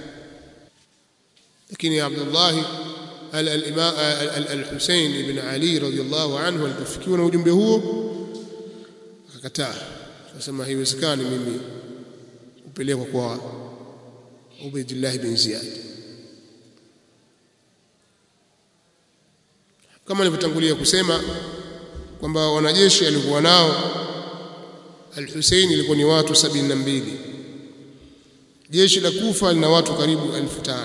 Lakini Abdullah al-Hussein ibn Ali radhiyallahu anhu alipofikiwa na ujumbe huo akakataa, akasema haiwezekani mimi kupelekwa kwa Ubaydillah ibn Ziyad. Kama nilivyotangulia kusema kwamba wanajeshi alikuwa nao Al-Hussein ilikuwa ni watu 72. Jeshi la Kufa lina watu karibu 1500.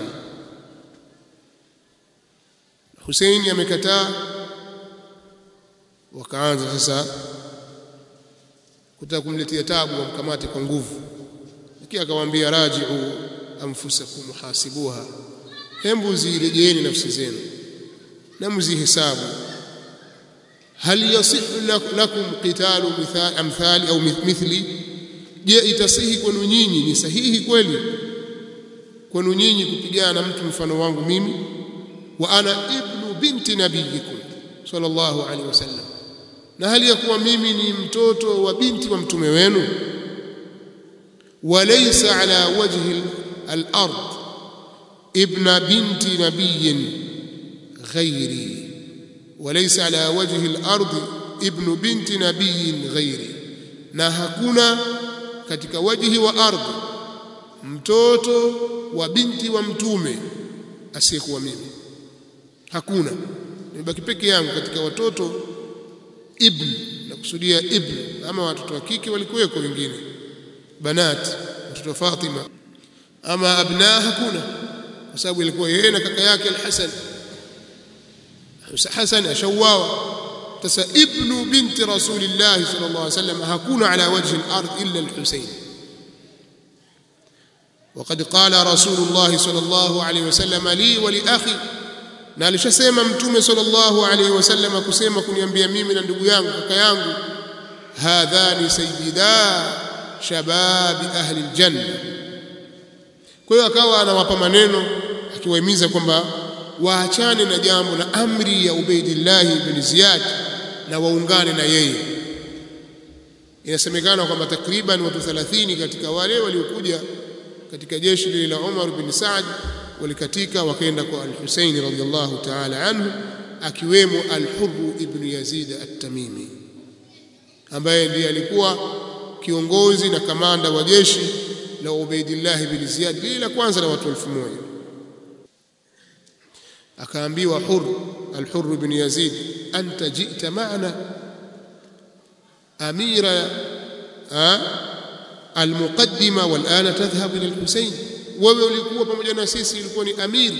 Hussein amekataa, wakaanza sasa kutaka kumletea tabu, wamkamate kwa nguvu. Lakini akamwambia, raji'u anfusakum hasibuha, hembu zirejeeni nafsi zenu na mzihesabu. Hal yasihu lakum qitalu amthali au mithli, je, itasihi kwenu nyinyi, ni sahihi kweli kwenu nyinyi kupigana na mtu mfano wangu mimi? Wa ana ibnu binti nabiyikum sallallahu alaihi wasallam, na hali ya kuwa mimi ni mtoto wa binti wa mtume wenu. Walaysa ala wajhi al-ard ibna binti nabiyyin ghairi, walaysa ala wajhi al-ard ibnu binti nabiyyin ghairi, na hakuna katika wajhi wa ardhi mtoto wa binti wa mtume asiyekuwa mimi. Hakuna, nimebaki peke yangu katika watoto ibn, na kusudia ibn, ama watoto wa kike walikuweko wengine banat, watoto wa Fatima, ama abna hakuna, kwa sababu ilikuwa yeye na kaka yake al-Hasan. Hasan ashawawa. Sasa ibnu binti rasulillah sallallahu alaihi wasallam hakuna ala wajhi al-ard illa al-Husayn. وقد قال رسول الله صلى الله عليه وسلم لي ولأخي, na alishasema mtume sallallahu alaihi wasallam kusema kuniambia mimi na ndugu yangu kaka yangu, hadhani sayyida shababi ahli aljanna. Kwa hiyo akawa anawapa maneno akiwahimiza kwamba waachane na jambo la amri ya Ubaydillah ibn Ziyad na waungane na yeye. Inasemekana kwamba takriban watu 30 katika wale waliokuja katika jeshi lile la Umar bin Saad walikatika wakaenda kwa Al-Husayn radhiyallahu ta'ala anhu, akiwemo Al-Hurr ibn Yazid at-Tamimi ambaye ndiye alikuwa kiongozi na kamanda wa jeshi la Ubaydillah ibn Ziyad lile la kwanza la watu 1000. Akaambiwa Al-Hurr ibn Yazid, anta ji'ta ma'ana amira al-muqaddima wal ana tadhhab ila al-Husayn, wewe ulikuwa pamoja na sisi, ulikuwa ni amiri,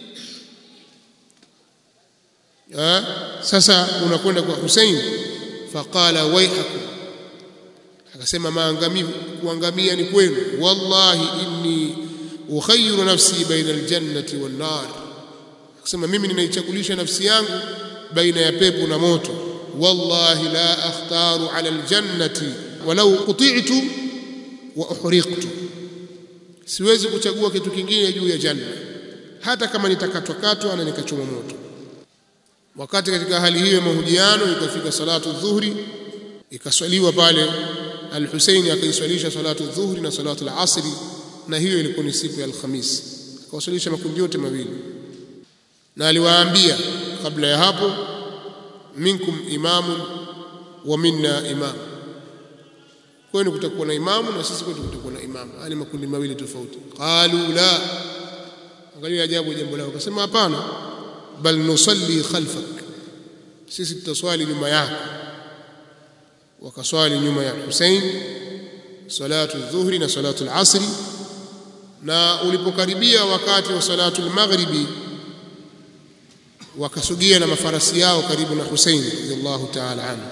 sasa unakwenda kwa Husayn. Faqala wayhakum, akasema kuangamia ni kwenu. Wallahi inni ukhayyiru nafsi baina al-jannati wan nar, akasema mimi ninaichagulisha nafsi yangu baina ya pepo na moto. Wallahi la akhtaru ala al-jannati walau quti'tu wa uhriqtu, siwezi kuchagua kitu kingine juu ya janna hata kama nitakatwakatwa na nikachoma moto. Wakati katika hali hiyo mahojiano, ikafika salatu dhuhri, ikaswaliwa pale. Al-Husayn akaiswalisha salatu dhuhri na salatu al-asri, na hiyo ilikuwa ni siku ya Alhamisi, akawaswalisha makundi yote mawili. Na aliwaambia kabla ya hapo, minkum imamun wa minna imam, kwenu kutakuwa na imamu na sisi kwetu kutakuwa na imamu. Hali makundi mawili tofauti. Qalu la, angalia ajabu jambo lao, akasema hapana, bal nusalli khalfak, sisi tutaswali nyuma yako. Wakaswali nyuma ya Hussein salatu dhuhri na salatu al-asri, na ulipokaribia wakati wa salatu al-maghribi wakasogea na mafarasi yao karibu na Hussein radhiallahu ta'ala anhu.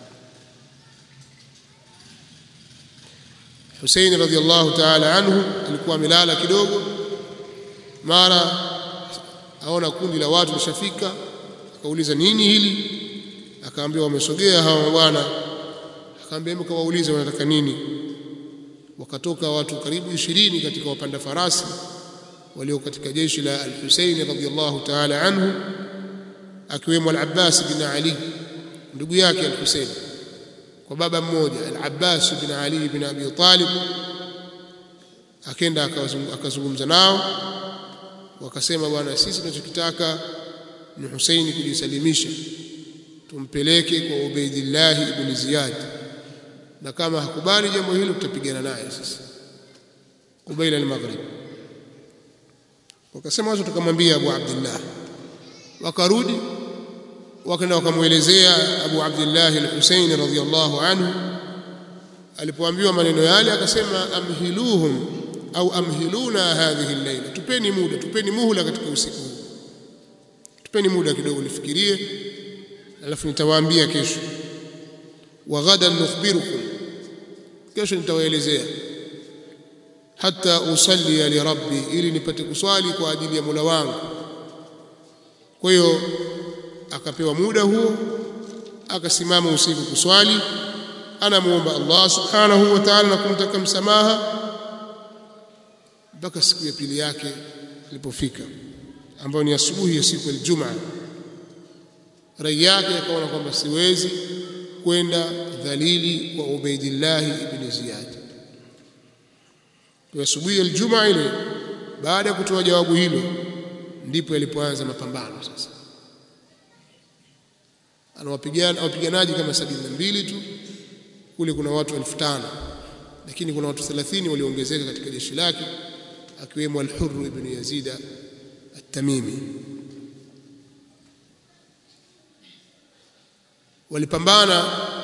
Hussein radhiallahu ta'ala anhu alikuwa amelala kidogo, mara aona kundi la watu lishafika, akauliza nini hili? Akaambiwa wamesogea hawa bwana. Akaambia hebu kawaulize wanataka nini. Wakatoka watu karibu 20 katika wapanda farasi walio katika jeshi la al-Husayn radhiyallahu ta'ala anhu, akiwemo al-Abbas bin Ali ndugu yake al-Husayn kwa baba mmoja, al-Abbas bin Ali bin Abi Talib. Akaenda akazungumza nao, wakasema bwana, sisi tunachokitaka ni Hussein kujisalimisha, tumpeleke kwa Ubaydillah ibn Ziyad, na kama hakubali jambo hilo tutapigana naye sisi kubaila al-Maghrib. Wakasema wazo, tukamwambia Abu Abdullah. Wakarudi wakaenda wakamuelezea Abu Abdullah al-Husayn radhiyallahu anhu. Alipoambiwa maneno yale akasema, amhiluhum au amhiluna hadhihi al-layla, tupeni muhula katika usiku huu, tupeni muda kidogo nifikirie, alafu nitawaambia kesho. Wa ghadan nukhbirukum, kesho nitawaelezea. Hata usalli li rabbi, ili nipate kuswali kwa ajili ya Mola wangu. Kwa hiyo akapewa muda huo, akasimama usiku kuswali, anamuomba Allah subhanahu wa ta'ala na kumtaka msamaha, mpaka siku ya pili yake ilipofika, ambayo ni asubuhi ya siku ya Ijumaa. Rai yake akaona kwamba siwezi kwenda dhalili kwa Ubaydillah ibn Ziyad. Kwa asubuhi ya Ijumaa ile, baada ya kutoa jawabu hilo, ndipo yalipoanza mapambano sasa. Wapiganaji kama 72 tu, kule kuna watu 1500, lakini kuna watu 30 waliongezeka katika jeshi lake, akiwemo al-Hurr ibn Yazid at-Tamimi. Walipambana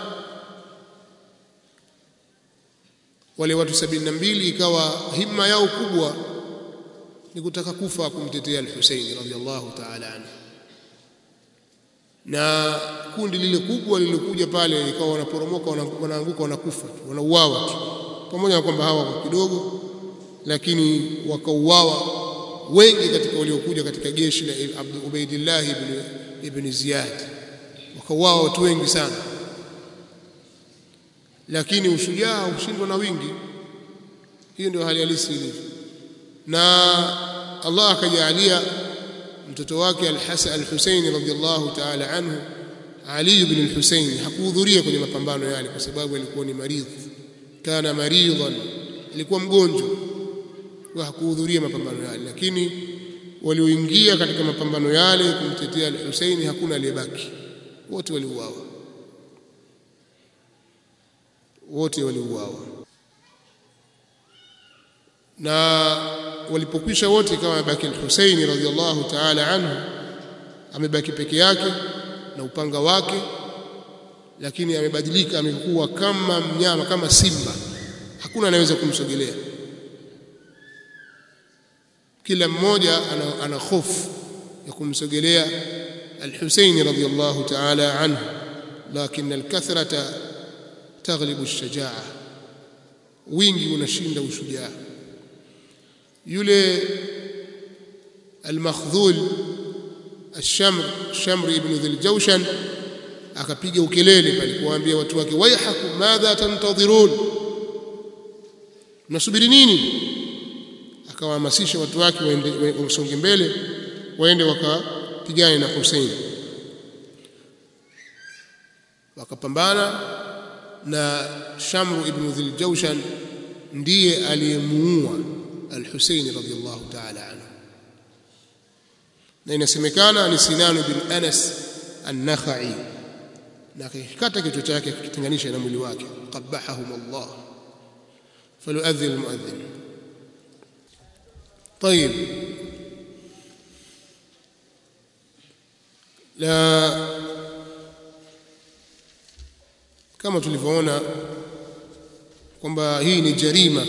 wale watu 72, ikawa himma yao kubwa ni kutaka kufa kumtetea al-Husayn radhiyallahu ta'ala anhu. Na kundi lile kubwa lililokuja pale ikawa wanaporomoka, wanaanguka, wanakufa, wanauawa tu, pamoja na kwamba hawa kwa kidogo, lakini wakauawa wengi katika waliokuja katika jeshi la Ubaydillah ibn Ziyad, wakauawa watu wengi sana. Lakini ushujaa ushindwa na wingi. Hiyo ndio hali halisi ilivyo. Na Allah akajalia mtoto wake al-Husayn radhiyallahu ta'ala anhu, Ali ibn al-Husayn, hakuhudhuria kwenye mapambano yale kwa sababu alikuwa ni maridhi, kana maridhan, alikuwa mgonjwa, kwa hakuhudhuria mapambano yale. Lakini walioingia katika mapambano yale kumtetea al-Husayn hakuna aliyebaki, wote waliuawa, wote waliuawa. Na walipokwisha wote, ikawa amebaki al-Husayn radhiyallahu ta'ala anhu, amebaki peke yake na upanga wake, lakini amebadilika, amekuwa kama mnyama, kama simba, hakuna anaweza kumsogelea. Kila mmoja ana hofu ya kumsogelea al-Husayn radhiyallahu ta'ala anhu, lakini al-kathrata taghlibu ash-shajaa, wingi unashinda ushujaa. Yule al-Makhdhul Shamr ibn Dhil Jawshan akapiga ukelele pale kuwaambia watu wake, wayhakum madha tantadhirun, mnasubiri nini? Akawahamasisha watu wake wasonge mbele, waende wakapigane na Hussein. Wakapambana na Shamr ibn Dhil Jawshan, ndiye aliyemuua al-Husayn radhiyallahu ta'ala anhu. Na inasemekana ni Sinan bin Anas an-Nakhai, na akikata kichwa chake akitenganisha na mwili wake, qabbahahum Allah, faluadhin al-muadhin. طيب، la kama tulivyoona kwamba hii ni jarima,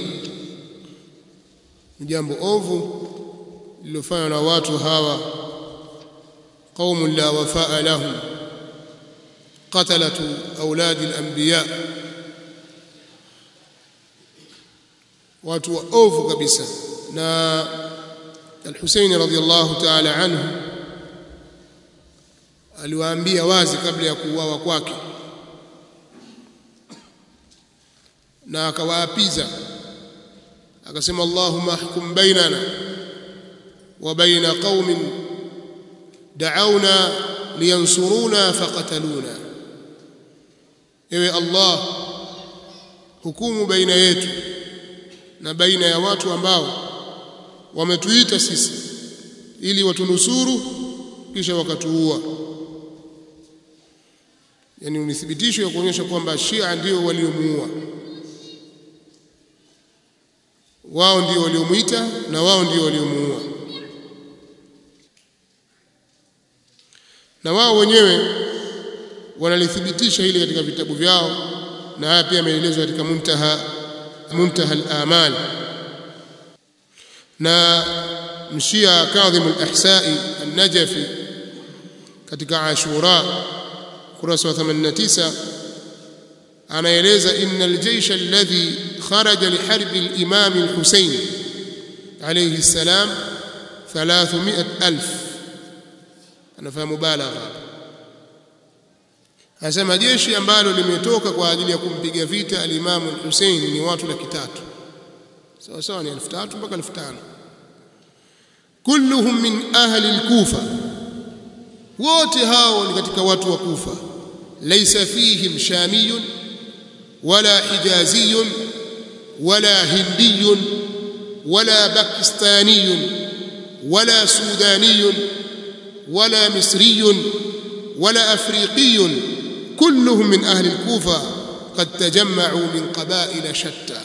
ni jambo ovu lililofanywa na watu hawa قوم لا وفاء لهم قتلة أولاد الأنبياء watu waovu kabisa. Na Al-Husayn radhiyallahu ta'ala anhu aliwaambia wazi kabla ya kuuawa kwake, na akawaapiza akasema, Allahumma ahkum bainana wa baina qaumin da'awna liyansuruna faqataluna, ewe Allah, hukumu baina yetu na baina ya watu ambao wametuita sisi ili watunusuru kisha wakatuua. Yani unithibitisho ya kuonyesha kwamba Shia ndio waliomuua, wao ndio waliomuita na wao ndio waliomuua, na wao wenyewe wanalithibitisha hili katika vitabu vyao, na haya pia yameelezwa katika Muntaha al-Amal. Na Mshia Kadhim al-Ahsa'i al-Najafi katika Ashura kurasa wa 89 anaeleza, inna al-jaysh alladhi kharaja li harbi al-imam al-Husayn alayhi salam 300,000. Anafanya mubalagha, anasema jeshi ambalo limetoka kwa ajili ya kumpiga vita al-Imam al-Husayn ni watu 300,000, sawa sawa ni 3,000 mpaka 5,000. kulluhum min ahli al-Kufa, wote hao ni katika watu wa Kufa. laysa fihim shamiyun wala hijaziyun wala hindiyun wala pakistaniyun wala sudaniyun wala misriyun wala afriqiyun, كلهم من أهل الكوفة قد تجمعوا من قبائل شتى.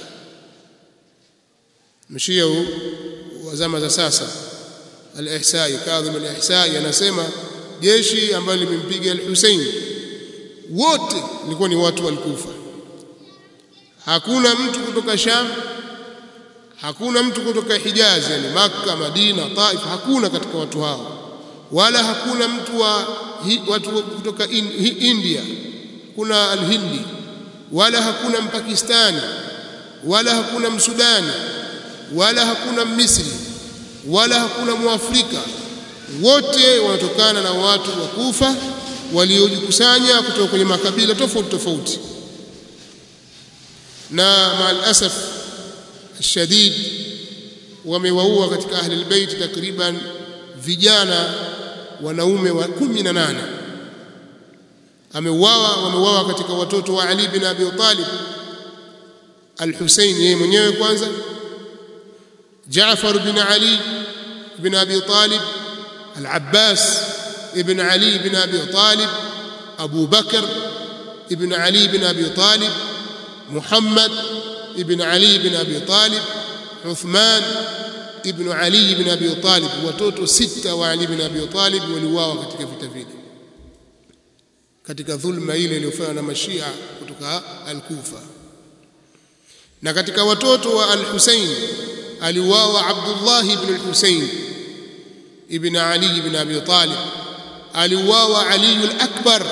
مشيوا وزما ساسا الإحسائي كاظم الإحسائي anasema jeshi ambalo limempiga al-Husayn wote walikuwa ni watu wa Kufa. Hakuna mtu kutoka Sham, hakuna mtu kutoka Hijaz, yani Makkah, Madina, Taif, hakuna katika watu hao, wala hakuna mtu watu kutoka India, kuna al-Hindi, wala hakuna Mpakistani, wala hakuna Msudani, wala hakuna Misri, wala hakuna Muafrika. Wote wanatokana na watu wa Kufa waliojikusanya kutoka kwenye makabila tofauti tofauti. Na maal asaf shadid wamewaua katika ahli albayt takriban vijana wanaume wa 18. Wameuawa katika watoto wa Ali bin Abi Talib, al-Husayn yeye mwenyewe kwanza, Jaafar bin Ali bin Abi Talib, al-Abbas ibn Ali bin Abi Talib, Abu Bakr ibn Ali bin Abi Talib, Muhammad ibn Ali bin Abi Talib, Uthman ibn Ali ibn Abi Talib. Watoto 6 wa Ali ibn Abi Talib waliuawa katika vita vile, katika dhulma ile iliyofanywa na Mashia kutoka al-Kufa. Na katika watoto wa al-Husayn aliuawa Abdullah ibn al-Husayn ibn Ali ibn Abi Talib, aliuawa Ali al-Akbar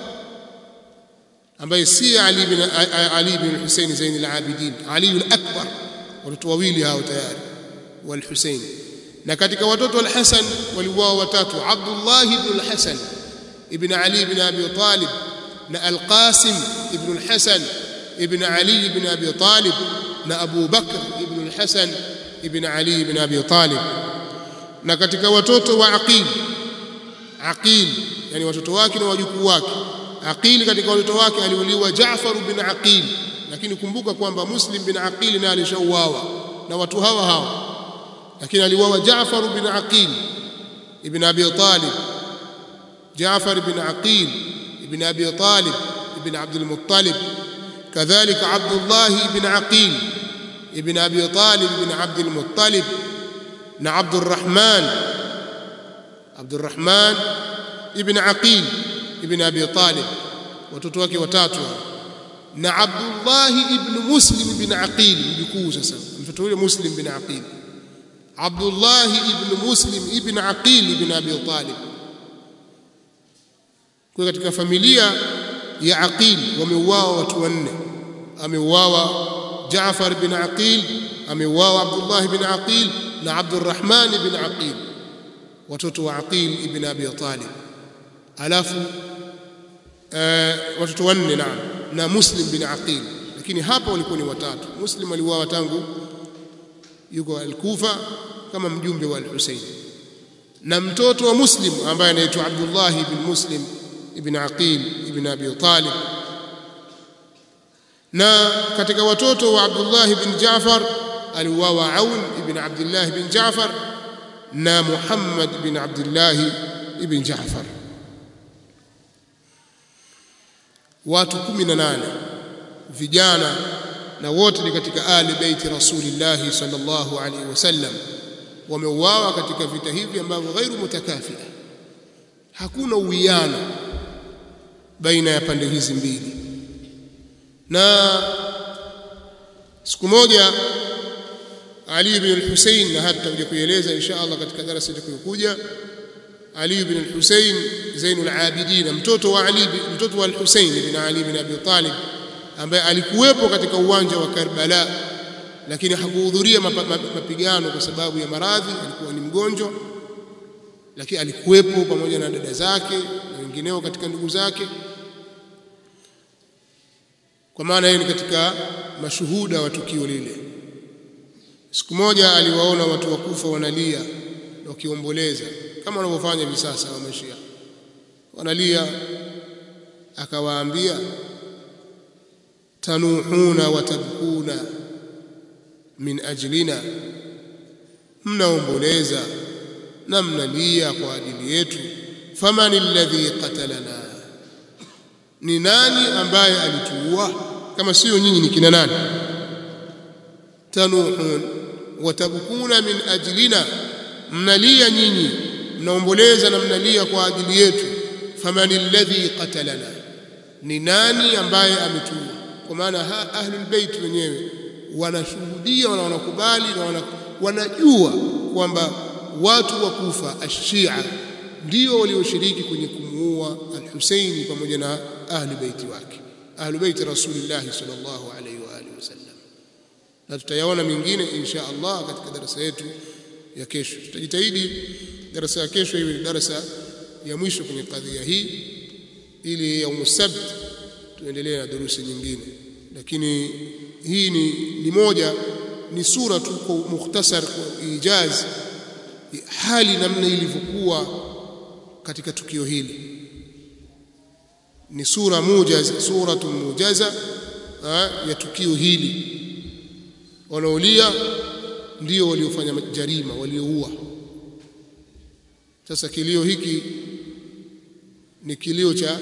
ambaye si Ali ibn al-Husayn Zain al-Abidin, Ali al-Akbar. Watoto wawili hao tayari wal-Husayn. Na katika watoto al-Hasan waliuawa watatu, Abdullah ibn al-Hasan ibn Ali ibn Abi Talib, na al-Qasim ibn al-Hasan ibn Ali ibn Abi Talib, na Abu Bakr ibn al-Hasan ibn Ali ibn Abi Talib. Na katika watoto wa Aqil, yani watoto wake na wajukuu wake, Aqil katika watoto wake aliuliwa Jaafar bin Aqil, lakini kumbuka kwamba Muslim bin Aqil na alishauawa na watu hawa, lakini aliuawa Jaafar bin Aqil ibn Abi Talib, Jaafar bin Aqil ibn Abi Talib ibn Abdul Muttalib, kadhalika Abdullah ibn Aqil ibn Abi Talib ibn Abdul Muttalib, na Abdurrahman ibn Aqil ibn Abi Talib, watoto wake watatu, na Abdullah ibn Muslim ibn Aqil, mjukuu sasa mtoto yule Muslim ibn Aqil, Abdullah ibn Muslim ibn Aqil ibn Abi Talib. Kwa katika familia ya Aqil wameuawa watu wanne. Ameuawa Jaafar bin Aqil, ameuawa Abdullah bin Aqil na Abdurrahman bin Aqil, watoto wa Aqil ibn Abi Talib. Alafu watoto wanne na Muslim bin Aqil, lakini hapa walikuwa ni watatu. Muslim aliuawa tangu yuko al-Kufa kama mjumbe wa al-Husayn, na mtoto wa Muslim ambaye anaitwa Abdullah ibn Muslim ibn Aqil ibn Abi Talib. Na katika watoto wa Abdullah ibn Jaafar aliuawa Aun ibn Abdullah ibn Jaafar na Muhammad ibn Abdullah ibn Jaafar. Watu 18 vijana, na wote ni katika ahli baiti Rasulillah sallallahu alaihi wasallam, wameuawa katika vita hivi ambavyo ghairu mutakafia, hakuna uwiano baina ya pande hizi mbili. Na siku moja Ali ibn al-Husayn, na hata tutakuja kueleza insha Allah katika darasa litakayokuja, Ali ibn al-Husayn Zainul Abidin, mtoto wa al-Husayn ibn Ali ibn Abi Talib, ambaye alikuwepo katika uwanja wa Karbala lakini hakuhudhuria mapigano kwa sababu ya maradhi, alikuwa ni mgonjwa, lakini alikuwepo pamoja na dada zake na wengineo katika ndugu zake, kwa maana yeye ni katika mashuhuda wa tukio lile. Siku moja aliwaona watu wa Kufa wanalia na wakiomboleza kama wanavyofanya hivi sasa wa Mashia, wanalia, akawaambia tanuhuna wa tabkuna min ajlina, mnaomboleza na mnalia kwa ajili yetu. Faman alladhi qatalana, ni nani ambaye alituua kama sio nyinyi? Ni kina nani? Tanuhun wa tabkuna min ajlina, mnalia nyinyi, mnaomboleza na mnalia kwa ajili yetu. Faman alladhi qatalana, ni nani ambaye ametuua? Kwa maana ahlul bait wenyewe wanashuhudia na wanakubali na wanajua kwamba watu wa Kufa Ashia ndio walioshiriki kwenye kumuua al-Husaini pamoja na ahli baiti wake, ahli baiti Rasulullah sallallahu alaihi wa alihi wasallam. Na tutayaona mingine insha Allah katika darasa yetu ya kesho. Tutajitahidi darasa ya kesho iwe darasa ya mwisho kwenye kadhia hii, ili yaum sabt tuendelee na durusi nyingine. Lakini hii ni moja, ni sura tu kwa mukhtasar, kwa ijaz hali namna ilivyokuwa katika tukio hili. Ni sura mujaza, suratun mujaza ya tukio hili. Wanaolia ndio waliofanya jarima, walioua. Sasa kilio hiki ni kilio cha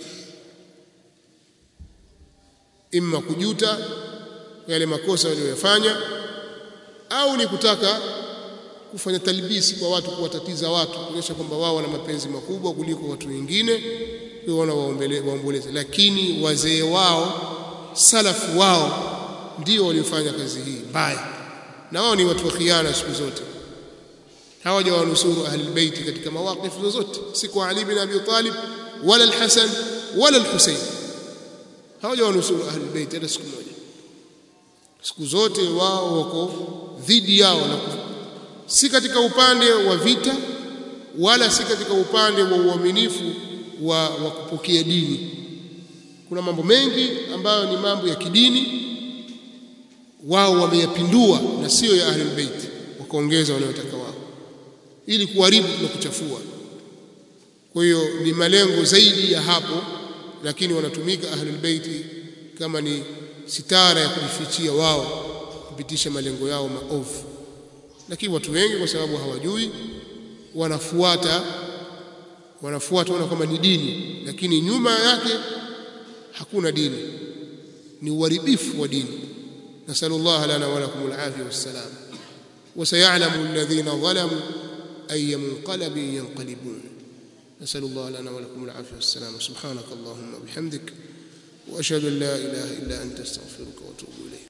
imma kujuta yale makosa waliyofanya, au ni kutaka kufanya talbisi kwa watu, kuwatatiza watu, kuonyesha kwamba wao wana mapenzi makubwa kuliko watu wengine, wao waomboleze. Lakini wazee wao, salafu wao ndio waliofanya kazi hii mbaya, na wao ni watu wa khiana siku zote. Hawajawanusuru ahlul bait katika mawaqifu zozote, si kwa Ali bin Abi Talib wala al-Hasan wala al-Husayn. Hawajawanusuru ahlul bait hata siku moja. Siku zote wao wako dhidi yao, na si katika upande wa vita wala si katika upande wa uaminifu wa kupokea dini. Kuna mambo mengi ambayo ni mambo ya kidini wao wameyapindua na sio ya ahlul bait, wakaongeza wanayotaka wao ili kuharibu na kuchafua. Kwa hiyo ni malengo zaidi ya hapo, lakini wanatumika ahlul bait kama ni sitara ya kujifichia wao kupitisha malengo yao maovu. Lakini watu wengi kwa sababu hawajui wanafuata wana kama ni dini, lakini nyuma yake hakuna dini, ni uharibifu wa dini. Nasallallahu lana wa lakum al-afiyah was-salam. Wa sayalamu alladhina zalamu ay munqalabin yanqalibun. Nasallallahu lana wa lakum al-afiyah was-salam. Subhanakallahumma bihamdik wa ashhadu an la ilaha illa anta astaghfiruka wa atubu ilayk.